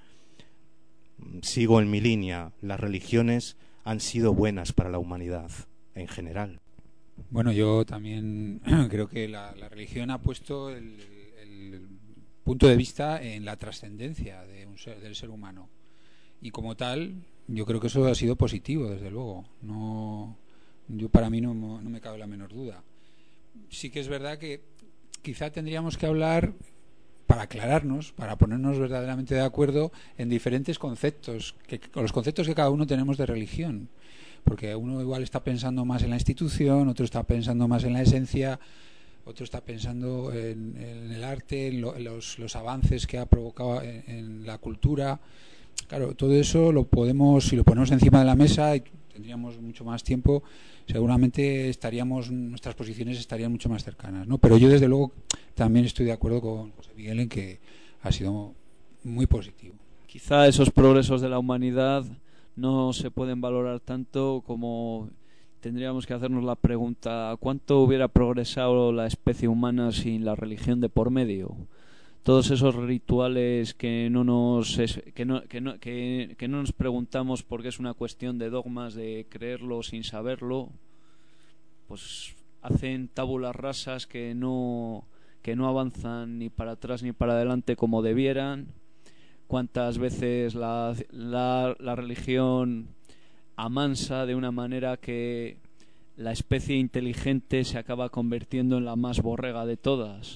Sigo en mi línea, las religiones han sido buenas para la humanidad en general. Bueno, yo también creo que la, la religión ha puesto el, el punto de vista en la trascendencia de un ser, del ser humano, y como tal yo creo que eso ha sido positivo, desde luego. No, yo para mí no, no me cabe la menor duda. Sí que es verdad que quizá tendríamos que hablar, para aclararnos, para ponernos verdaderamente de acuerdo en diferentes conceptos, que, con los conceptos que cada uno tenemos de religión, porque uno igual está pensando más en la institución, otro está pensando más en la esencia, otro está pensando en, en el arte, en, lo, en los, los avances que ha provocado en, en la cultura. Claro, todo eso lo podemos, si lo ponemos encima de la mesa y tendríamos mucho más tiempo, seguramente estaríamos, nuestras posiciones estarían mucho más cercanas, ¿no? Pero yo desde luego también estoy de acuerdo con José Miguel en que ha sido muy positivo. Quizá esos progresos de la humanidad no se pueden valorar tanto como tendríamos que hacernos la pregunta: ¿cuánto hubiera progresado la especie humana sin la religión de por medio? Todos esos rituales que no nos que no, que no, que, que no nos preguntamos porque es una cuestión de dogmas, de creerlo sin saberlo, pues hacen tábulas rasas que no que no avanzan ni para atrás ni para adelante como debieran. Cuántas veces la, la, la religión amansa de una manera que la especie inteligente se acaba convirtiendo en la más borrega de todas.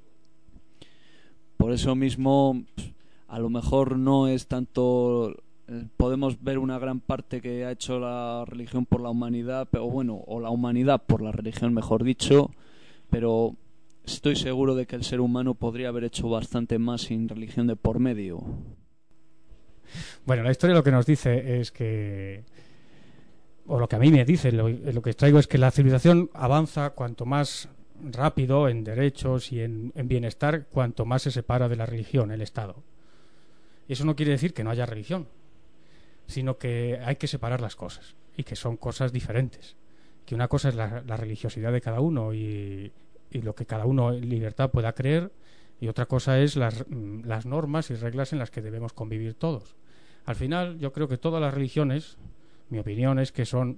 Por eso mismo, a lo mejor no es tanto, podemos ver una gran parte que ha hecho la religión por la humanidad, pero bueno, o la humanidad por la religión, mejor dicho, pero estoy seguro de que el ser humano podría haber hecho bastante más sin religión de por medio. Bueno, la historia lo que nos dice es que, o lo que a mí me dice, lo, lo que traigo es que la civilización avanza cuanto más rápido en derechos y en, en bienestar, cuanto más se separa de la religión, el Estado. Y eso no quiere decir que no haya religión, sino que hay que separar las cosas, y que son cosas diferentes. Que una cosa es la, la religiosidad de cada uno y, y lo que cada uno en libertad pueda creer, y otra cosa es las, las normas y reglas en las que debemos convivir todos. Al final, yo creo que todas las religiones, mi opinión es que son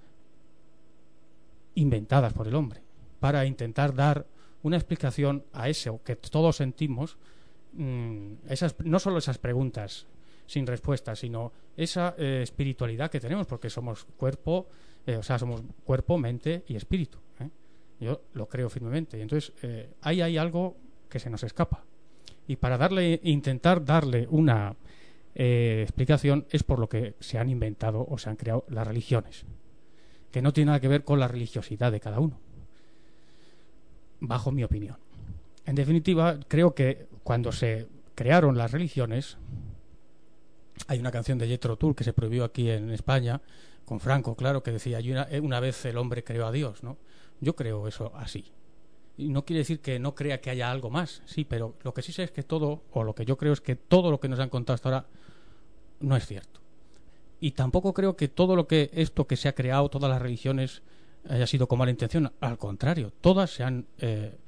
inventadas por el hombre, para intentar dar una explicación a eso que todos sentimos, mmm, esas, no solo esas preguntas sin respuesta, sino esa eh, espiritualidad que tenemos, porque somos cuerpo, eh, o sea, somos cuerpo, mente y espíritu, ¿eh? Yo lo creo firmemente. Y entonces eh, ahí hay algo que se nos escapa. Y para darle, intentar darle una eh, explicación es por lo que se han inventado o se han creado las religiones, que no tiene nada que ver con la religiosidad de cada uno, bajo mi opinión. En definitiva, creo que cuando se crearon las religiones, hay una canción de Jethro Tull que se prohibió aquí en España, con Franco, claro, que decía: una, una vez el hombre creó a Dios, ¿no? Yo creo eso así. Y no quiere decir que no crea que haya algo más, sí, pero lo que sí sé es que todo, o lo que yo creo es que todo lo que nos han contado hasta ahora no es cierto. Y tampoco creo que todo lo que esto que se ha creado, todas las religiones, haya sido con mala intención. Al contrario, todas se han eh,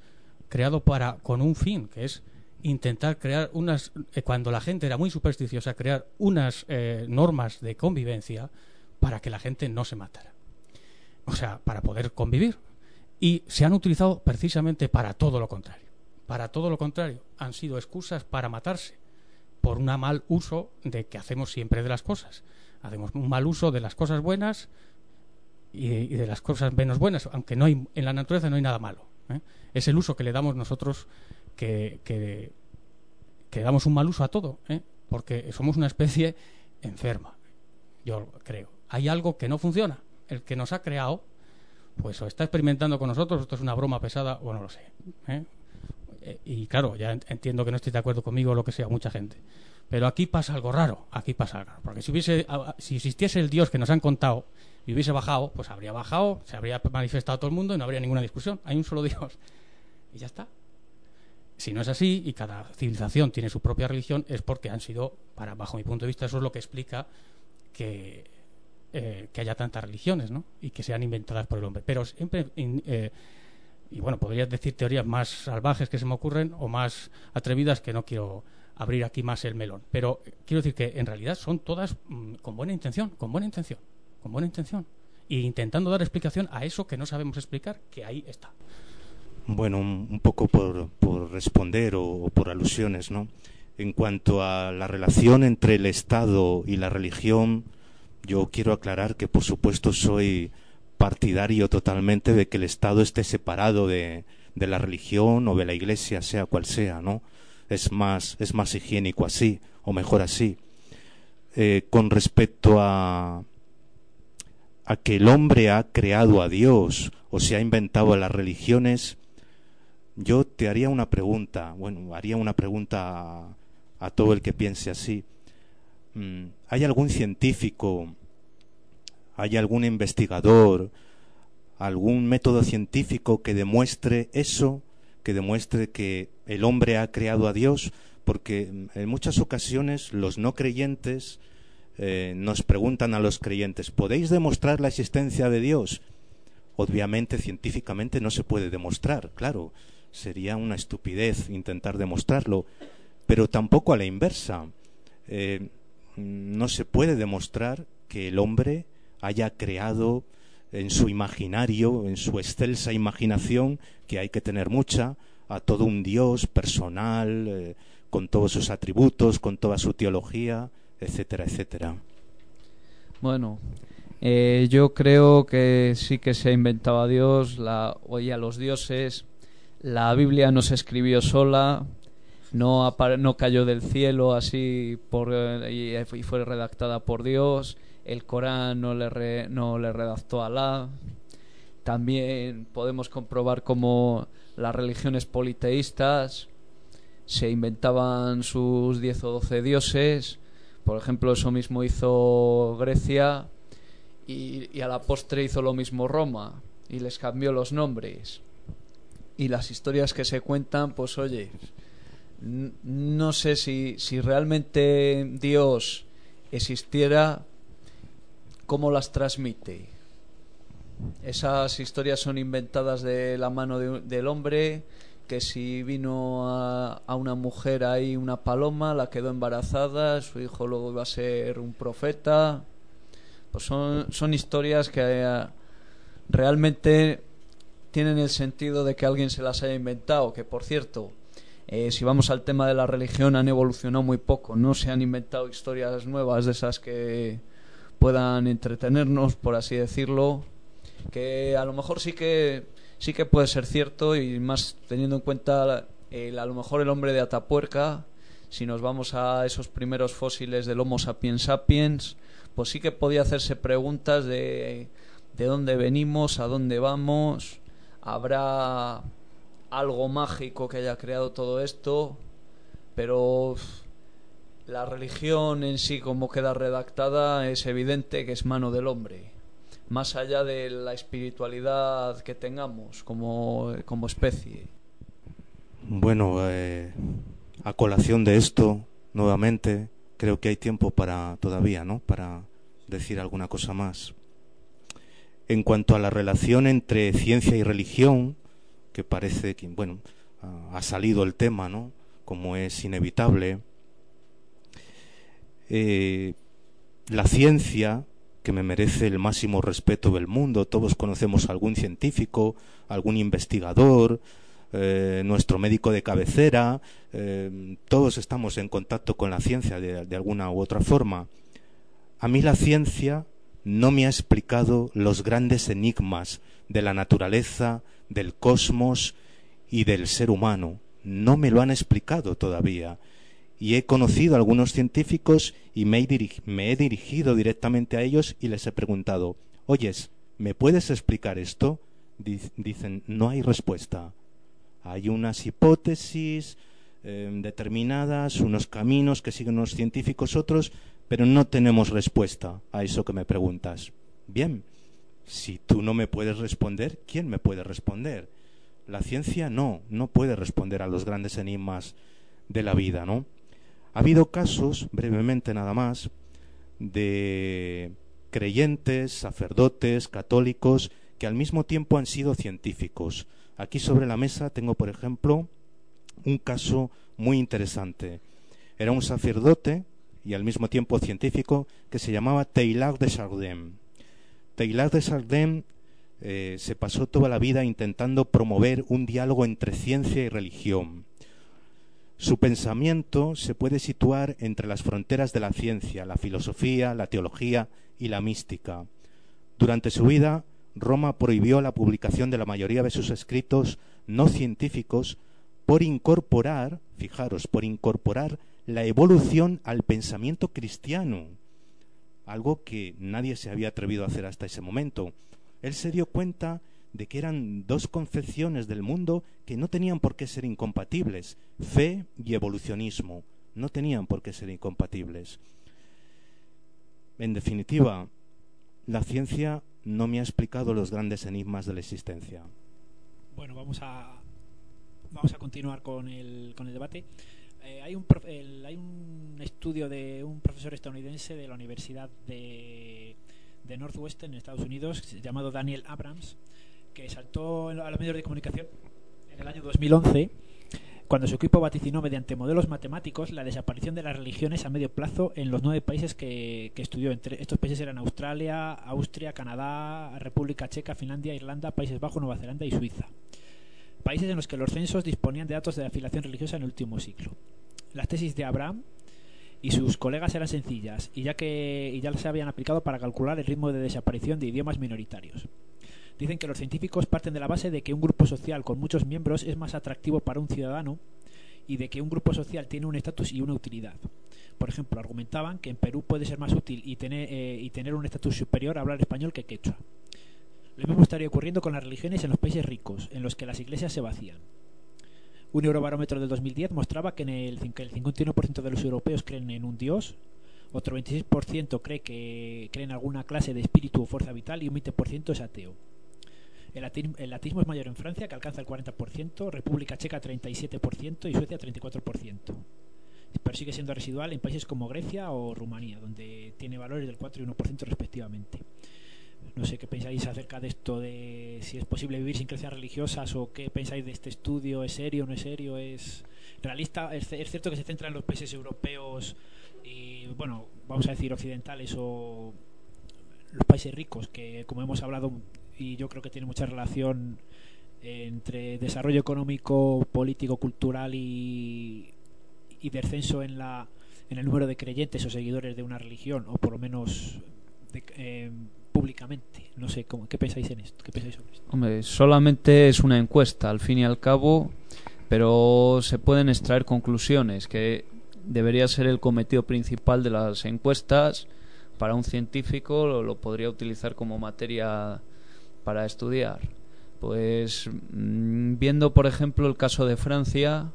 creado para con un fin, que es intentar crear unas, eh, cuando la gente era muy supersticiosa, crear unas eh, normas de convivencia para que la gente no se matara. O sea, para poder convivir. Y se han utilizado precisamente para todo lo contrario. Para todo lo contrario. Han sido excusas para matarse por un mal uso de que hacemos siempre de las cosas. Hacemos un mal uso de las cosas buenas y de, y de las cosas menos buenas, aunque no hay, en la naturaleza no hay nada malo, ¿eh? Es el uso que le damos nosotros que, que, que damos un mal uso a todo, ¿eh? Porque somos una especie enferma, yo creo. Hay algo que no funciona. El que nos ha creado, pues o está experimentando con nosotros, esto es una broma pesada, o no lo sé, ¿eh? Y claro, ya entiendo que no estéis de acuerdo conmigo o lo que sea, mucha gente. Pero aquí pasa algo raro, aquí pasa algo raro. Porque si hubiese, si existiese el Dios que nos han contado y hubiese bajado, pues habría bajado, se habría manifestado todo el mundo y no habría ninguna discusión. Hay un solo Dios. Y ya está. Si no es así, y cada civilización tiene su propia religión, es porque han sido, para bajo mi punto de vista, eso es lo que explica que, eh, que haya tantas religiones, ¿no? Y que sean inventadas por el hombre. Pero siempre... Eh, y bueno, podrías decir teorías más salvajes que se me ocurren o más atrevidas que no quiero abrir aquí más el melón. Pero quiero decir que en realidad son todas mmm, con buena intención, con buena intención, con buena intención. E intentando dar explicación a eso que no sabemos explicar, que ahí está. Bueno, un, un poco por, por responder o, o por alusiones, ¿no? En cuanto a la relación entre el Estado y la religión, yo quiero aclarar que por supuesto soy partidario totalmente de que el Estado esté separado de, de la religión o de la Iglesia, sea cual sea, ¿no? Es más, es más higiénico así, o mejor así. Eh, con respecto a, a que el hombre ha creado a Dios o se ha inventado las religiones, yo te haría una pregunta, bueno, haría una pregunta a, a todo el que piense así. ¿Hay algún científico, hay algún investigador, algún método científico que demuestre eso, que demuestre que el hombre ha creado a Dios? Porque en muchas ocasiones los no creyentes eh, nos preguntan a los creyentes, ¿podéis demostrar la existencia de Dios? Obviamente, científicamente no se puede demostrar, claro, sería una estupidez intentar demostrarlo, pero tampoco a la inversa. Eh, no se puede demostrar que el hombre haya creado en su imaginario, en su excelsa imaginación, que hay que tener mucha, a todo un Dios personal, eh, con todos sus atributos, con toda su teología, etcétera, etcétera. Bueno, eh, yo creo que sí que se ha inventado a Dios, la, oye, a los dioses. La Biblia no se escribió sola, no, apare, no cayó del cielo así por, y, y fue redactada por Dios. El Corán no le, re, no le redactó Alá. También podemos comprobar cómo las religiones politeístas se inventaban sus diez o doce dioses. Por ejemplo, eso mismo hizo Grecia y, y a la postre hizo lo mismo Roma y les cambió los nombres. Y las historias que se cuentan, pues oye, n- no sé si, si realmente Dios existiera, ¿cómo las transmite? Esas historias son inventadas de la mano de, del hombre, que si vino a, a una mujer ahí una paloma, la quedó embarazada, su hijo luego iba a ser un profeta. Pues son, son historias que eh, realmente tienen el sentido de que alguien se las haya inventado, que por cierto, eh, si vamos al tema de la religión, han evolucionado muy poco, no se han inventado historias nuevas de esas que puedan entretenernos, por así decirlo, que a lo mejor sí que sí que puede ser cierto, y más teniendo en cuenta el, a lo mejor el hombre de Atapuerca. Si nos vamos a esos primeros fósiles del Homo sapiens sapiens, pues sí que podía hacerse preguntas de de dónde venimos, a dónde vamos. ¿Habrá algo mágico que haya creado todo esto? Pero la religión en sí, como queda redactada, es evidente que es mano del hombre, más allá de la espiritualidad que tengamos como, como especie. Bueno, eh, a colación de esto, nuevamente, creo que hay tiempo para todavía, ¿no?, para decir alguna cosa más. En cuanto a la relación entre ciencia y religión, que parece que, bueno, ha salido el tema, ¿no? Como es inevitable. Eh, la ciencia, que me merece el máximo respeto del mundo, todos conocemos a algún científico, algún investigador, eh, nuestro médico de cabecera, eh, todos estamos en contacto con la ciencia de, de alguna u otra forma. A mí la ciencia no me ha explicado los grandes enigmas de la naturaleza, del cosmos y del ser humano. No me lo han explicado todavía. Y he conocido a algunos científicos y me he, dirigi- me he dirigido directamente a ellos y les he preguntado, oyes, ¿me puedes explicar esto? Dic- dicen, no hay respuesta. Hay unas hipótesis eh, determinadas, unos caminos que siguen unos científicos, otros, pero no tenemos respuesta a eso que me preguntas. Bien, si tú no me puedes responder, ¿quién me puede responder? La ciencia no, no puede responder a los grandes enigmas de la vida, ¿no? Ha habido casos, brevemente nada más, de creyentes, sacerdotes, católicos, que al mismo tiempo han sido científicos. Aquí sobre la mesa tengo, por ejemplo, un caso muy interesante. Era un sacerdote y al mismo tiempo científico que se llamaba Teilhard de Chardin. Teilhard de Chardin eh, se pasó toda la vida intentando promover un diálogo entre ciencia y religión. Su pensamiento se puede situar entre las fronteras de la ciencia, la filosofía, la teología y la mística. Durante su vida, Roma prohibió la publicación de la mayoría de sus escritos no científicos por incorporar, fijaros, por incorporar la evolución al pensamiento cristiano, algo que nadie se había atrevido a hacer hasta ese momento. Él se dio cuenta de que eran dos concepciones del mundo que no tenían por qué ser incompatibles. Fe y evolucionismo no tenían por qué ser incompatibles. En definitiva, la ciencia no me ha explicado los grandes enigmas de la existencia. Bueno, vamos a vamos a continuar con el, con el debate. Eh, hay, un prof, el, hay un estudio de un profesor estadounidense de la Universidad de, de Northwestern en Estados Unidos llamado Daniel Abrams, que saltó a los medios de comunicación en el año dos mil once cuando su equipo vaticinó mediante modelos matemáticos la desaparición de las religiones a medio plazo en los nueve países que, que estudió. Entre estos países eran Australia, Austria, Canadá, República Checa, Finlandia, Irlanda, Países Bajos, Nueva Zelanda y Suiza. Países en los que los censos disponían de datos de afiliación religiosa en el último siglo. Las tesis de Abraham y sus colegas eran sencillas y ya que y ya se habían aplicado para calcular el ritmo de desaparición de idiomas minoritarios. Dicen que los científicos parten de la base de que un grupo social con muchos miembros es más atractivo para un ciudadano y de que un grupo social tiene un estatus y una utilidad. Por ejemplo, argumentaban que en Perú puede ser más útil y tener, eh, y tener un estatus superior a hablar español que quechua. Lo mismo estaría ocurriendo con las religiones en los países ricos, en los que las iglesias se vacían. Un Eurobarómetro del dos mil diez mostraba que, en el, que el cincuenta y uno por ciento de los europeos creen en un dios, otro veintiséis por ciento cree que cree en alguna clase de espíritu o fuerza vital y un veinte por ciento es ateo. El ateísmo, el ateísmo es mayor en Francia, que alcanza el cuarenta por ciento, República Checa treinta y siete por ciento y Suecia treinta y cuatro por ciento. Pero sigue siendo residual en países como Grecia o Rumanía, donde tiene valores del cuatro y uno por ciento respectivamente. No sé qué pensáis acerca de esto, de si es posible vivir sin creencias religiosas, o qué pensáis de este estudio. ¿Es serio, no es serio? ¿Es realista? ¿Es, es cierto que se centra en los países europeos y, bueno, vamos a decir occidentales o los países ricos, que como hemos hablado, y yo creo que tiene mucha relación entre desarrollo económico, político, cultural y, y descenso en la en el número de creyentes o seguidores de una religión, o por lo menos de, eh, públicamente? No sé, ¿cómo, ¿qué pensáis en esto? ¿Qué pensáis sobre esto? Hombre, solamente es una encuesta, al fin y al cabo, pero se pueden extraer conclusiones, que debería ser el cometido principal de las encuestas. Para un científico lo, lo podría utilizar como materia para estudiar. Pues mmm, viendo por ejemplo el caso de Francia,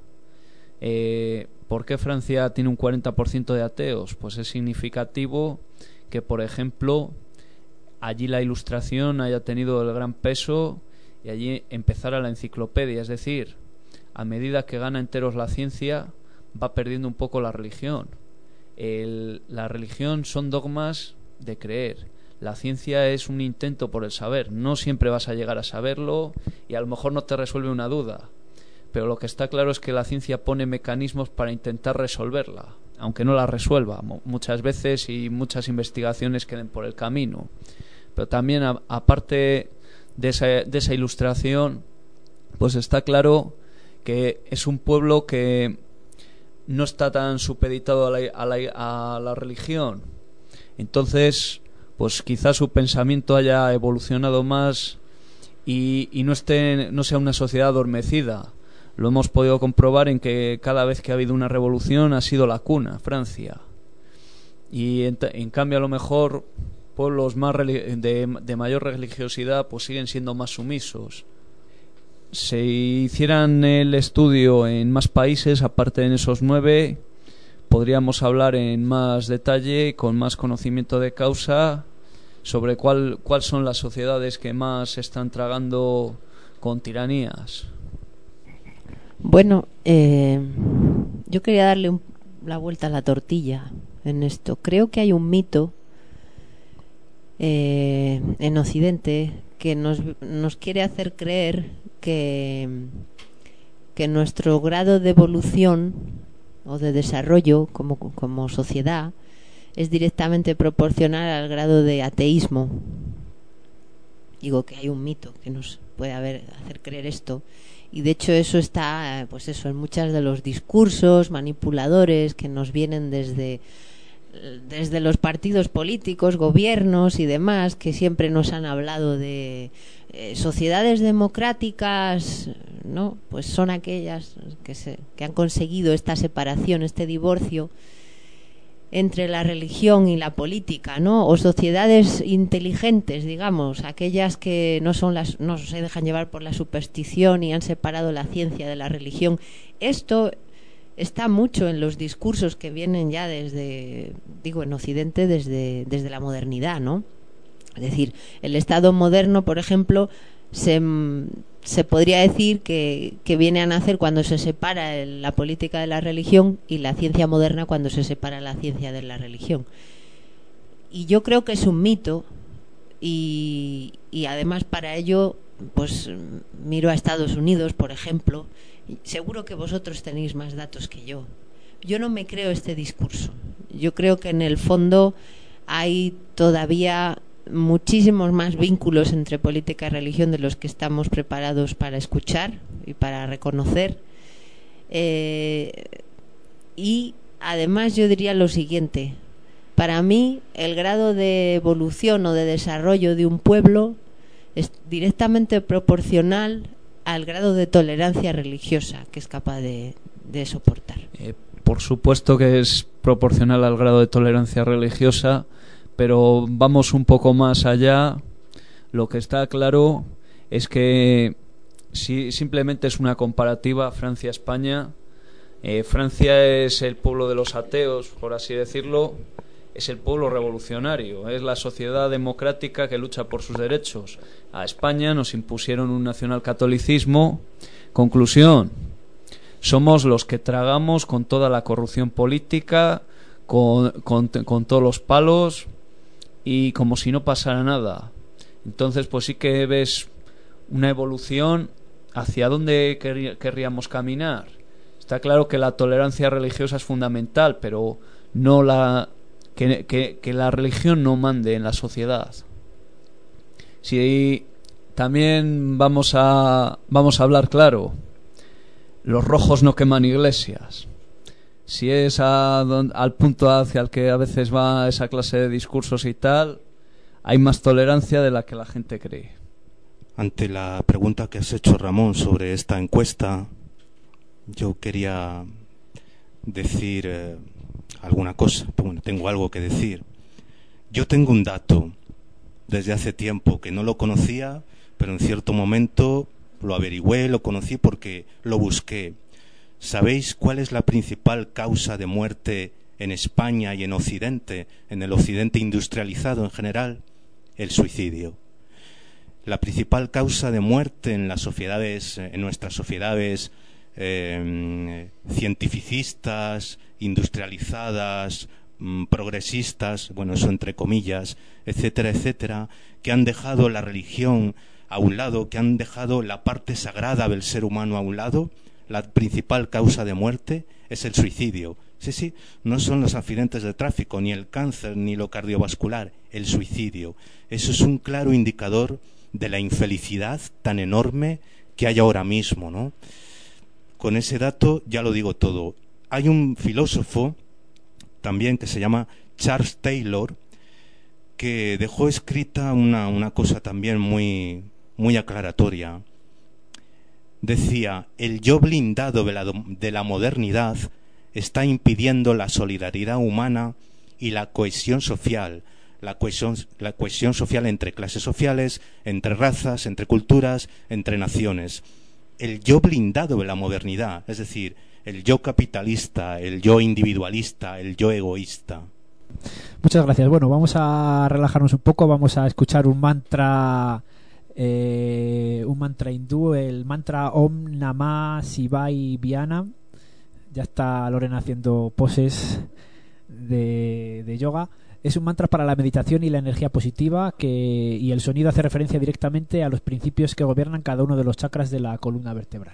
eh, ¿por qué Francia tiene un cuarenta por ciento de ateos? Pues es significativo que, por ejemplo, allí la Ilustración haya tenido el gran peso y allí empezara la enciclopedia. Es decir, a medida que gana enteros la ciencia, va perdiendo un poco la religión. El, la religión son dogmas de creer. La ciencia es un intento por el saber. No siempre vas a llegar a saberlo y a lo mejor no te resuelve una duda, pero lo que está claro es que la ciencia pone mecanismos para intentar resolverla, aunque no la resuelva muchas veces y muchas investigaciones queden por el camino. Pero también, a, aparte de esa, de esa ilustración, pues está claro que es un pueblo que no está tan supeditado a la, a la, a la religión. Entonces, pues quizás su pensamiento haya evolucionado más y, y no esté, no sea una sociedad adormecida. Lo hemos podido comprobar en que cada vez que ha habido una revolución ha sido la cuna, Francia. Y en, en cambio, a lo mejor pueblos más de, de mayor religiosidad pues siguen siendo más sumisos. Si hicieran el estudio en más países, aparte de esos nueve, podríamos hablar en más detalle, con más conocimiento de causa, sobre cuál, cuáles son las sociedades que más se están tragando con tiranías. Bueno, eh, yo quería darle un, la vuelta a la tortilla en esto. Creo que hay un mito eh, en Occidente que nos, nos quiere hacer creer que, que nuestro grado de evolución o de desarrollo como, como sociedad es directamente proporcional al grado de ateísmo. Digo que hay un mito que nos puede haber, hacer creer esto. Y de hecho eso está, pues eso, en muchos de los discursos manipuladores que nos vienen desde, desde los partidos políticos, gobiernos y demás, que siempre nos han hablado de eh, sociedades democráticas, ¿no? Pues son aquellas que, se, que han conseguido esta separación, este divorcio entre la religión y la política, ¿no? O sociedades inteligentes, digamos, aquellas que no son las, no se dejan llevar por la superstición y han separado la ciencia de la religión. Esto está mucho en los discursos que vienen ya desde, digo, en Occidente desde, desde la modernidad, ¿no? Es decir, el Estado moderno, por ejemplo, se, se podría decir que, que viene a nacer cuando se separa el, la política de la religión, y la ciencia moderna cuando se separa la ciencia de la religión. Y yo creo que es un mito, y, y además para ello pues miro a Estados Unidos, por ejemplo. Seguro que vosotros tenéis más datos que yo. Yo no me creo este discurso. Yo creo que en el fondo hay todavía muchísimos más vínculos entre política y religión de los que estamos preparados para escuchar y para reconocer. Eh, y además yo diría lo siguiente: para mí el grado de evolución o de desarrollo de un pueblo es directamente proporcional al grado de tolerancia religiosa que es capaz de, de soportar. Eh, por supuesto que es proporcional al grado de tolerancia religiosa, pero vamos un poco más allá. Lo que está claro es que si simplemente es una comparativa Francia-España, eh, Francia es el pueblo de los ateos, por así decirlo, es el pueblo revolucionario, es la sociedad democrática que lucha por sus derechos. A España nos impusieron un nacionalcatolicismo. Conclusión: somos los que tragamos con toda la corrupción política, con, con, con todos los palos, y como si no pasara nada. Entonces pues sí que ves una evolución. ¿Hacia dónde querrí, querríamos caminar? Está claro que la tolerancia religiosa es fundamental, pero no la que, que, que la religión no mande en la sociedad. Si también vamos a vamos a hablar claro, los rojos no queman iglesias. Si es a, al punto hacia el que a veces va esa clase de discursos y tal, hay más tolerancia de la que la gente cree. Ante la pregunta que has hecho, Ramón, sobre esta encuesta, yo quería decir eh, alguna cosa. Bueno, tengo algo que decir. Yo tengo un dato desde hace tiempo que no lo conocía, pero en cierto momento lo averigüé, lo conocí porque lo busqué. ¿Sabéis cuál es la principal causa de muerte en España y en Occidente, en el Occidente industrializado en general? El suicidio. La principal causa de muerte en las sociedades, en nuestras sociedades eh, cientificistas, industrializadas, mm, progresistas, bueno, eso entre comillas, etcétera, etcétera, que han dejado la religión a un lado, que han dejado la parte sagrada del ser humano a un lado. la principal causa de muerte es el suicidio. Sí, sí, no son los accidentes de tráfico, ni el cáncer, ni lo cardiovascular, el suicidio. Eso es un claro indicador de la infelicidad tan enorme que hay ahora mismo, ¿no? Con ese dato ya lo digo todo. Hay un filósofo también que se llama Charles Taylor, que dejó escrita una, una cosa también muy, muy aclaratoria. Decía, el yo blindado de la, de la modernidad está impidiendo la solidaridad humana y la cohesión social, la cohesión, la cohesión social entre clases sociales, entre razas, entre culturas, entre naciones. El yo blindado de la modernidad, es decir, el yo capitalista, el yo individualista, el yo egoísta. Muchas gracias. Bueno, vamos a relajarnos un poco, vamos a escuchar un mantra, eh, un mantra hindú, el mantra Om Namah Shivaya Vyanam. Ya está Lorena haciendo poses de, de yoga. Es un mantra para la meditación y la energía positiva, que, y el sonido hace referencia directamente a los principios que gobiernan cada uno de los chakras de la columna vertebral.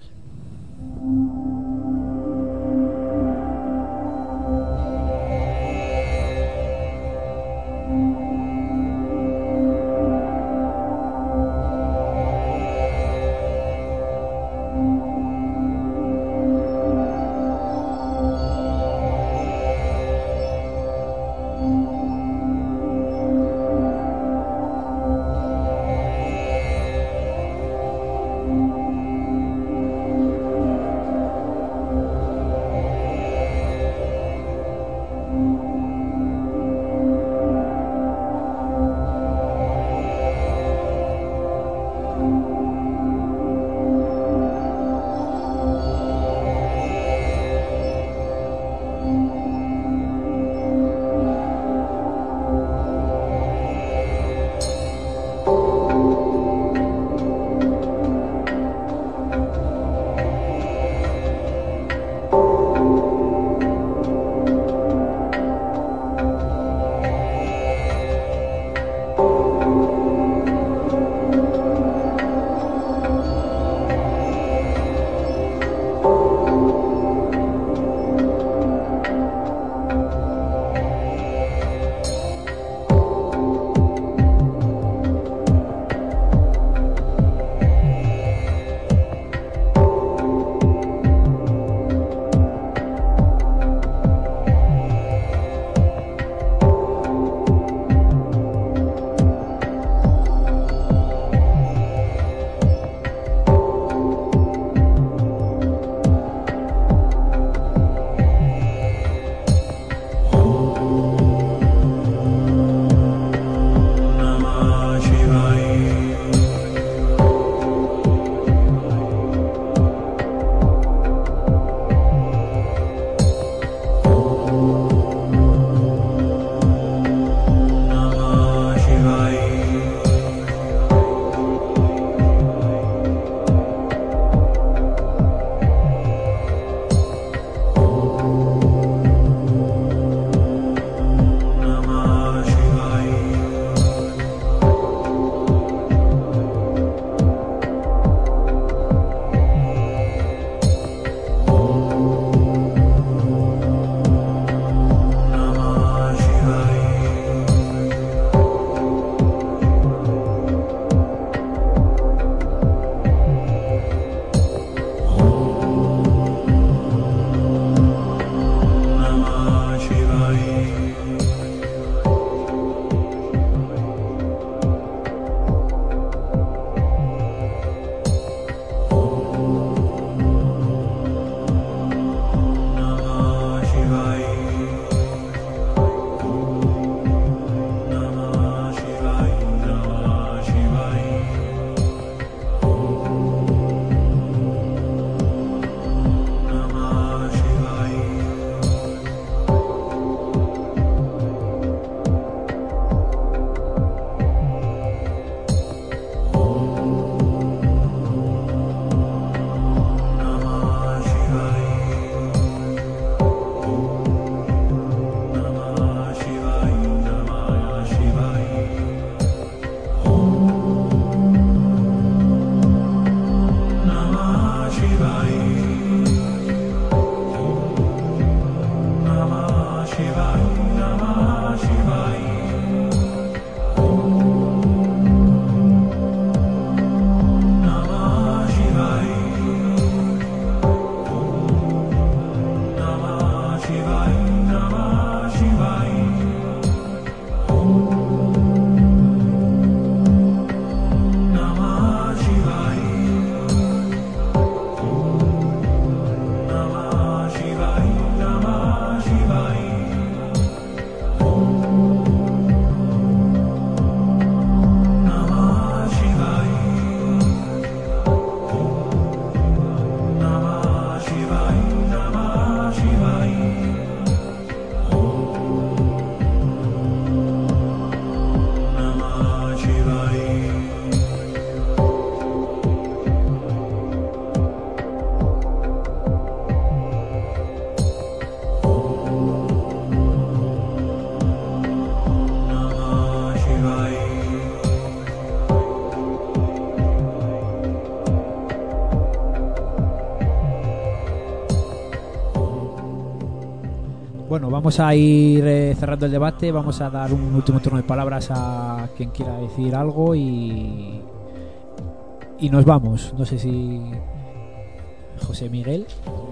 bueno, vamos a ir eh, cerrando el debate. Vamos a dar un último turno de palabras a quien quiera decir algo y y nos vamos. No sé si José Miguel.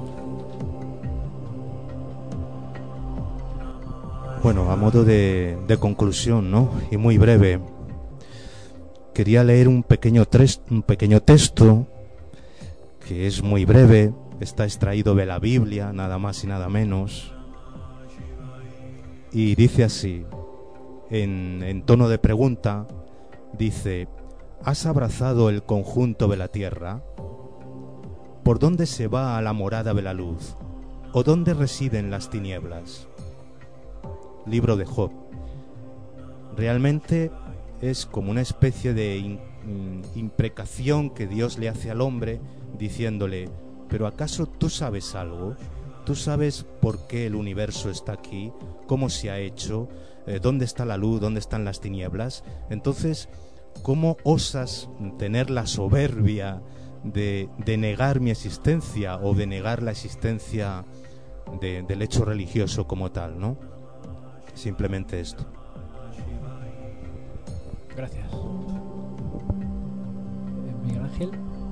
Bueno, a modo de, de conclusión, ¿no? Y muy breve, quería leer un pequeño, tres, un pequeño texto que es muy breve, está extraído de la Biblia, nada más y nada menos, y dice así, en, en tono de pregunta, dice: ¿has abrazado el conjunto de la tierra? ¿Por dónde se va a la morada de la luz? ¿O dónde residen las tinieblas? Libro de Job. Realmente es como una especie de in, in, imprecación que Dios le hace al hombre, diciéndole: ¿pero acaso tú sabes algo? ¿Tú sabes por qué el universo está aquí? ¿Cómo se ha hecho? Eh, ¿Dónde está la luz? ¿Dónde están las tinieblas? Entonces, ¿cómo osas tener la soberbia de, de negar mi existencia o de negar la existencia de, del hecho religioso como tal, ¿no? Simplemente esto. Gracias. Miguel Ángel.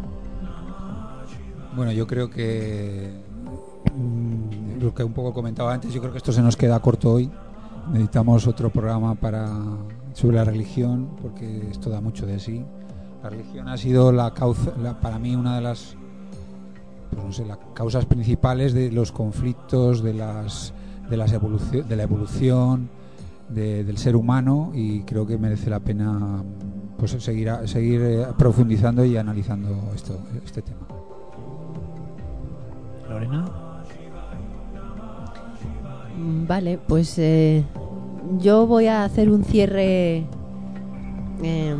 Bueno, yo creo que mmm, lo que un poco comentaba antes, yo creo que esto se nos queda corto hoy. Necesitamos otro programa para sobre la religión, porque esto da mucho de sí. La religión ha sido la causa, la, para mí, una de las, pues no sé, las causas principales de los conflictos, de las de las evolución, de la evolución de, del ser humano, y creo que merece la pena pues seguir seguir profundizando y analizando esto este tema. Lorena. Vale, pues eh, yo voy a hacer un cierre eh,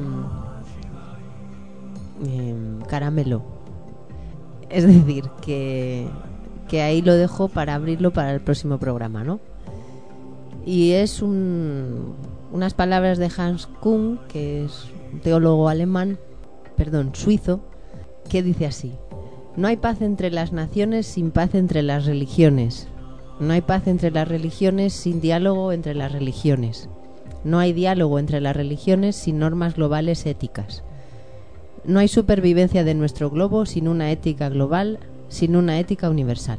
eh, caramelo. Es decir, que, que ahí lo dejo para abrirlo para el próximo programa, ¿no? Y es un, unas palabras de Hans Kuhn, que es un teólogo alemán, perdón, suizo, que dice así: no hay paz entre las naciones sin paz entre las religiones. No hay paz entre las religiones sin diálogo entre las religiones. No hay diálogo entre las religiones sin normas globales éticas. No hay supervivencia de nuestro globo sin una ética global, sin una ética universal.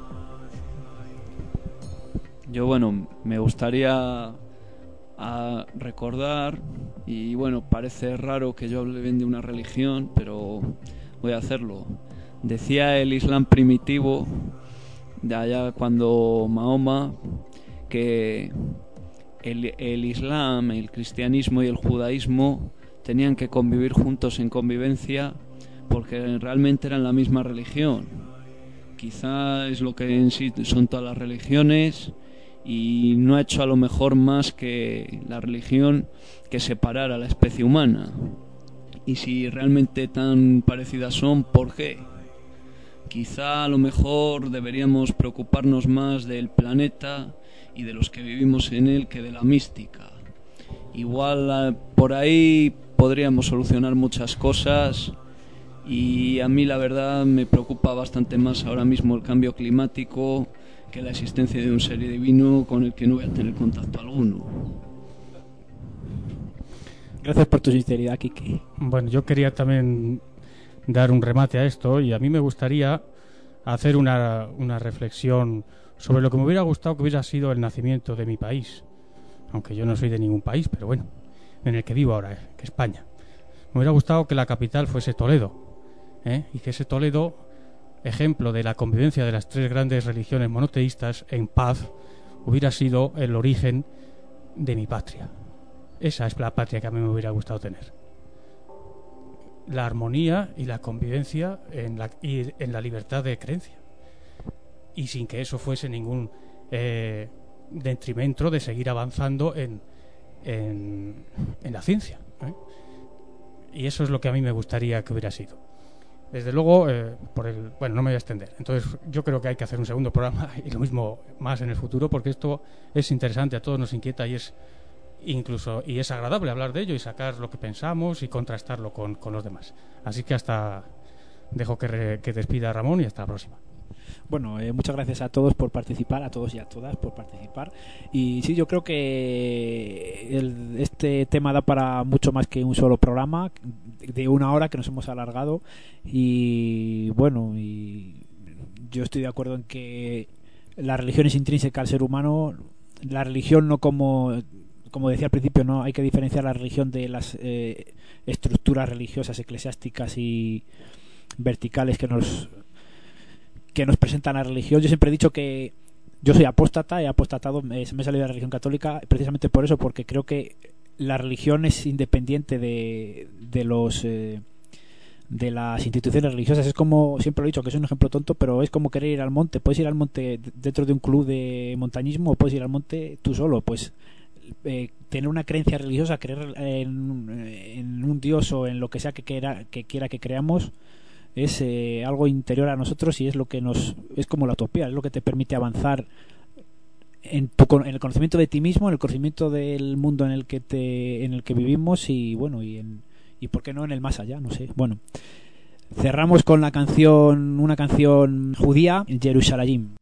Yo, bueno, me gustaría a recordar, y bueno, parece raro que yo hable bien de una religión, pero voy a hacerlo. Decía el Islam primitivo, de allá cuando Mahoma, que el, el Islam, el cristianismo y el judaísmo tenían que convivir juntos en convivencia porque realmente eran la misma religión. Quizá es lo que en sí son todas las religiones, y no ha hecho a lo mejor más que la religión que separar a la especie humana. Y si realmente tan parecidas son, ¿por qué? Quizá a lo mejor deberíamos preocuparnos más del planeta y de los que vivimos en él que de la mística. Igual por ahí podríamos solucionar muchas cosas, y a mí la verdad me preocupa bastante más ahora mismo el cambio climático que la existencia de un ser divino con el que no voy a tener contacto alguno. Gracias por tu sinceridad, Quique. Bueno, yo quería también dar un remate a esto, y a mí me gustaría hacer una, una reflexión sobre lo que me hubiera gustado que hubiera sido el nacimiento de mi país, aunque yo no soy de ningún país, pero bueno, en el que vivo ahora, que es España. Me hubiera gustado que la capital fuese Toledo, ¿eh? Y que ese Toledo, ejemplo de la convivencia de las tres grandes religiones monoteístas en paz, hubiera sido el origen de mi patria. Esa es la patria que a mí me hubiera gustado tener. La armonía y la convivencia en la, y en la libertad de creencia, y sin que eso fuese ningún eh, detrimento de seguir avanzando en, en, en la ciencia, ¿eh? Y eso es lo que a mí me gustaría que hubiera sido. Desde luego, eh, por el, bueno, no me voy a extender. Entonces, yo creo que hay que hacer un segundo programa, y lo mismo más en el futuro, porque esto es interesante, a todos nos inquieta, y es incluso y es agradable hablar de ello y sacar lo que pensamos y contrastarlo con, con los demás. Así que hasta dejo que, re, que despida a Ramón, y hasta la próxima. Bueno, eh, muchas gracias a todos por participar, a todos y a todas por participar. Y sí, yo creo que el, este tema da para mucho más que un solo programa de una hora que nos hemos alargado. Y bueno, y yo estoy de acuerdo en que la religión es intrínseca al ser humano. La religión no como... Como decía al principio, no hay que diferenciar la religión de las eh, estructuras religiosas, eclesiásticas y verticales que nos que nos presentan la religión. Yo siempre he dicho que yo soy apóstata, he apostatado, me, me he salido de la religión católica precisamente por eso, porque creo que la religión es independiente de, de los eh, de las instituciones religiosas. Es como, siempre lo he dicho, que es un ejemplo tonto, pero es como querer ir al monte. Puedes ir al monte dentro de un club de montañismo o puedes ir al monte tú solo. Pues Eh, tener una creencia religiosa, creer en, en un Dios o en lo que sea que quiera que, quiera que creamos, es eh, algo interior a nosotros y es lo que nos es como la utopía, es lo que te permite avanzar en, tu, en el conocimiento de ti mismo, en el conocimiento del mundo en el que te en el que vivimos y bueno y en, y por qué no en el más allá, no sé. Bueno, cerramos con la canción, una canción judía, Jerusalem.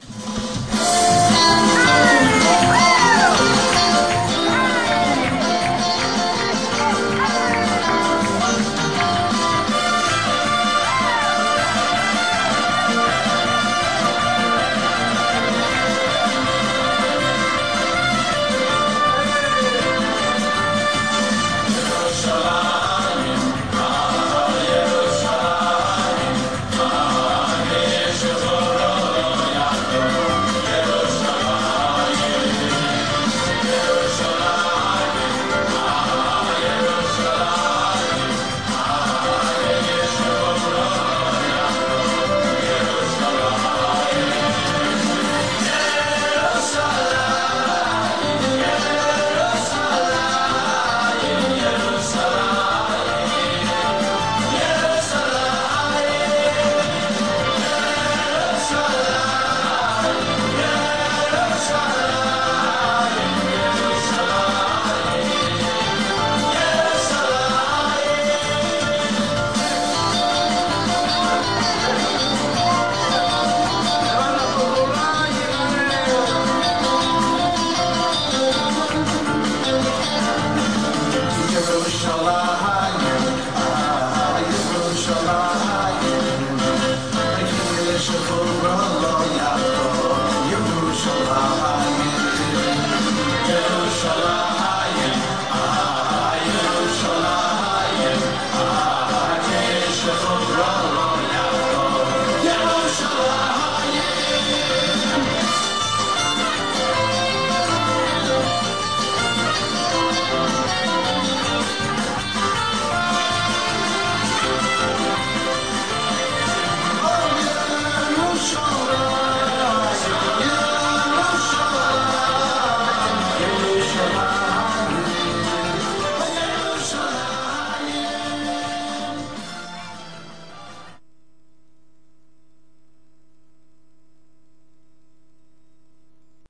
Yerushalayim,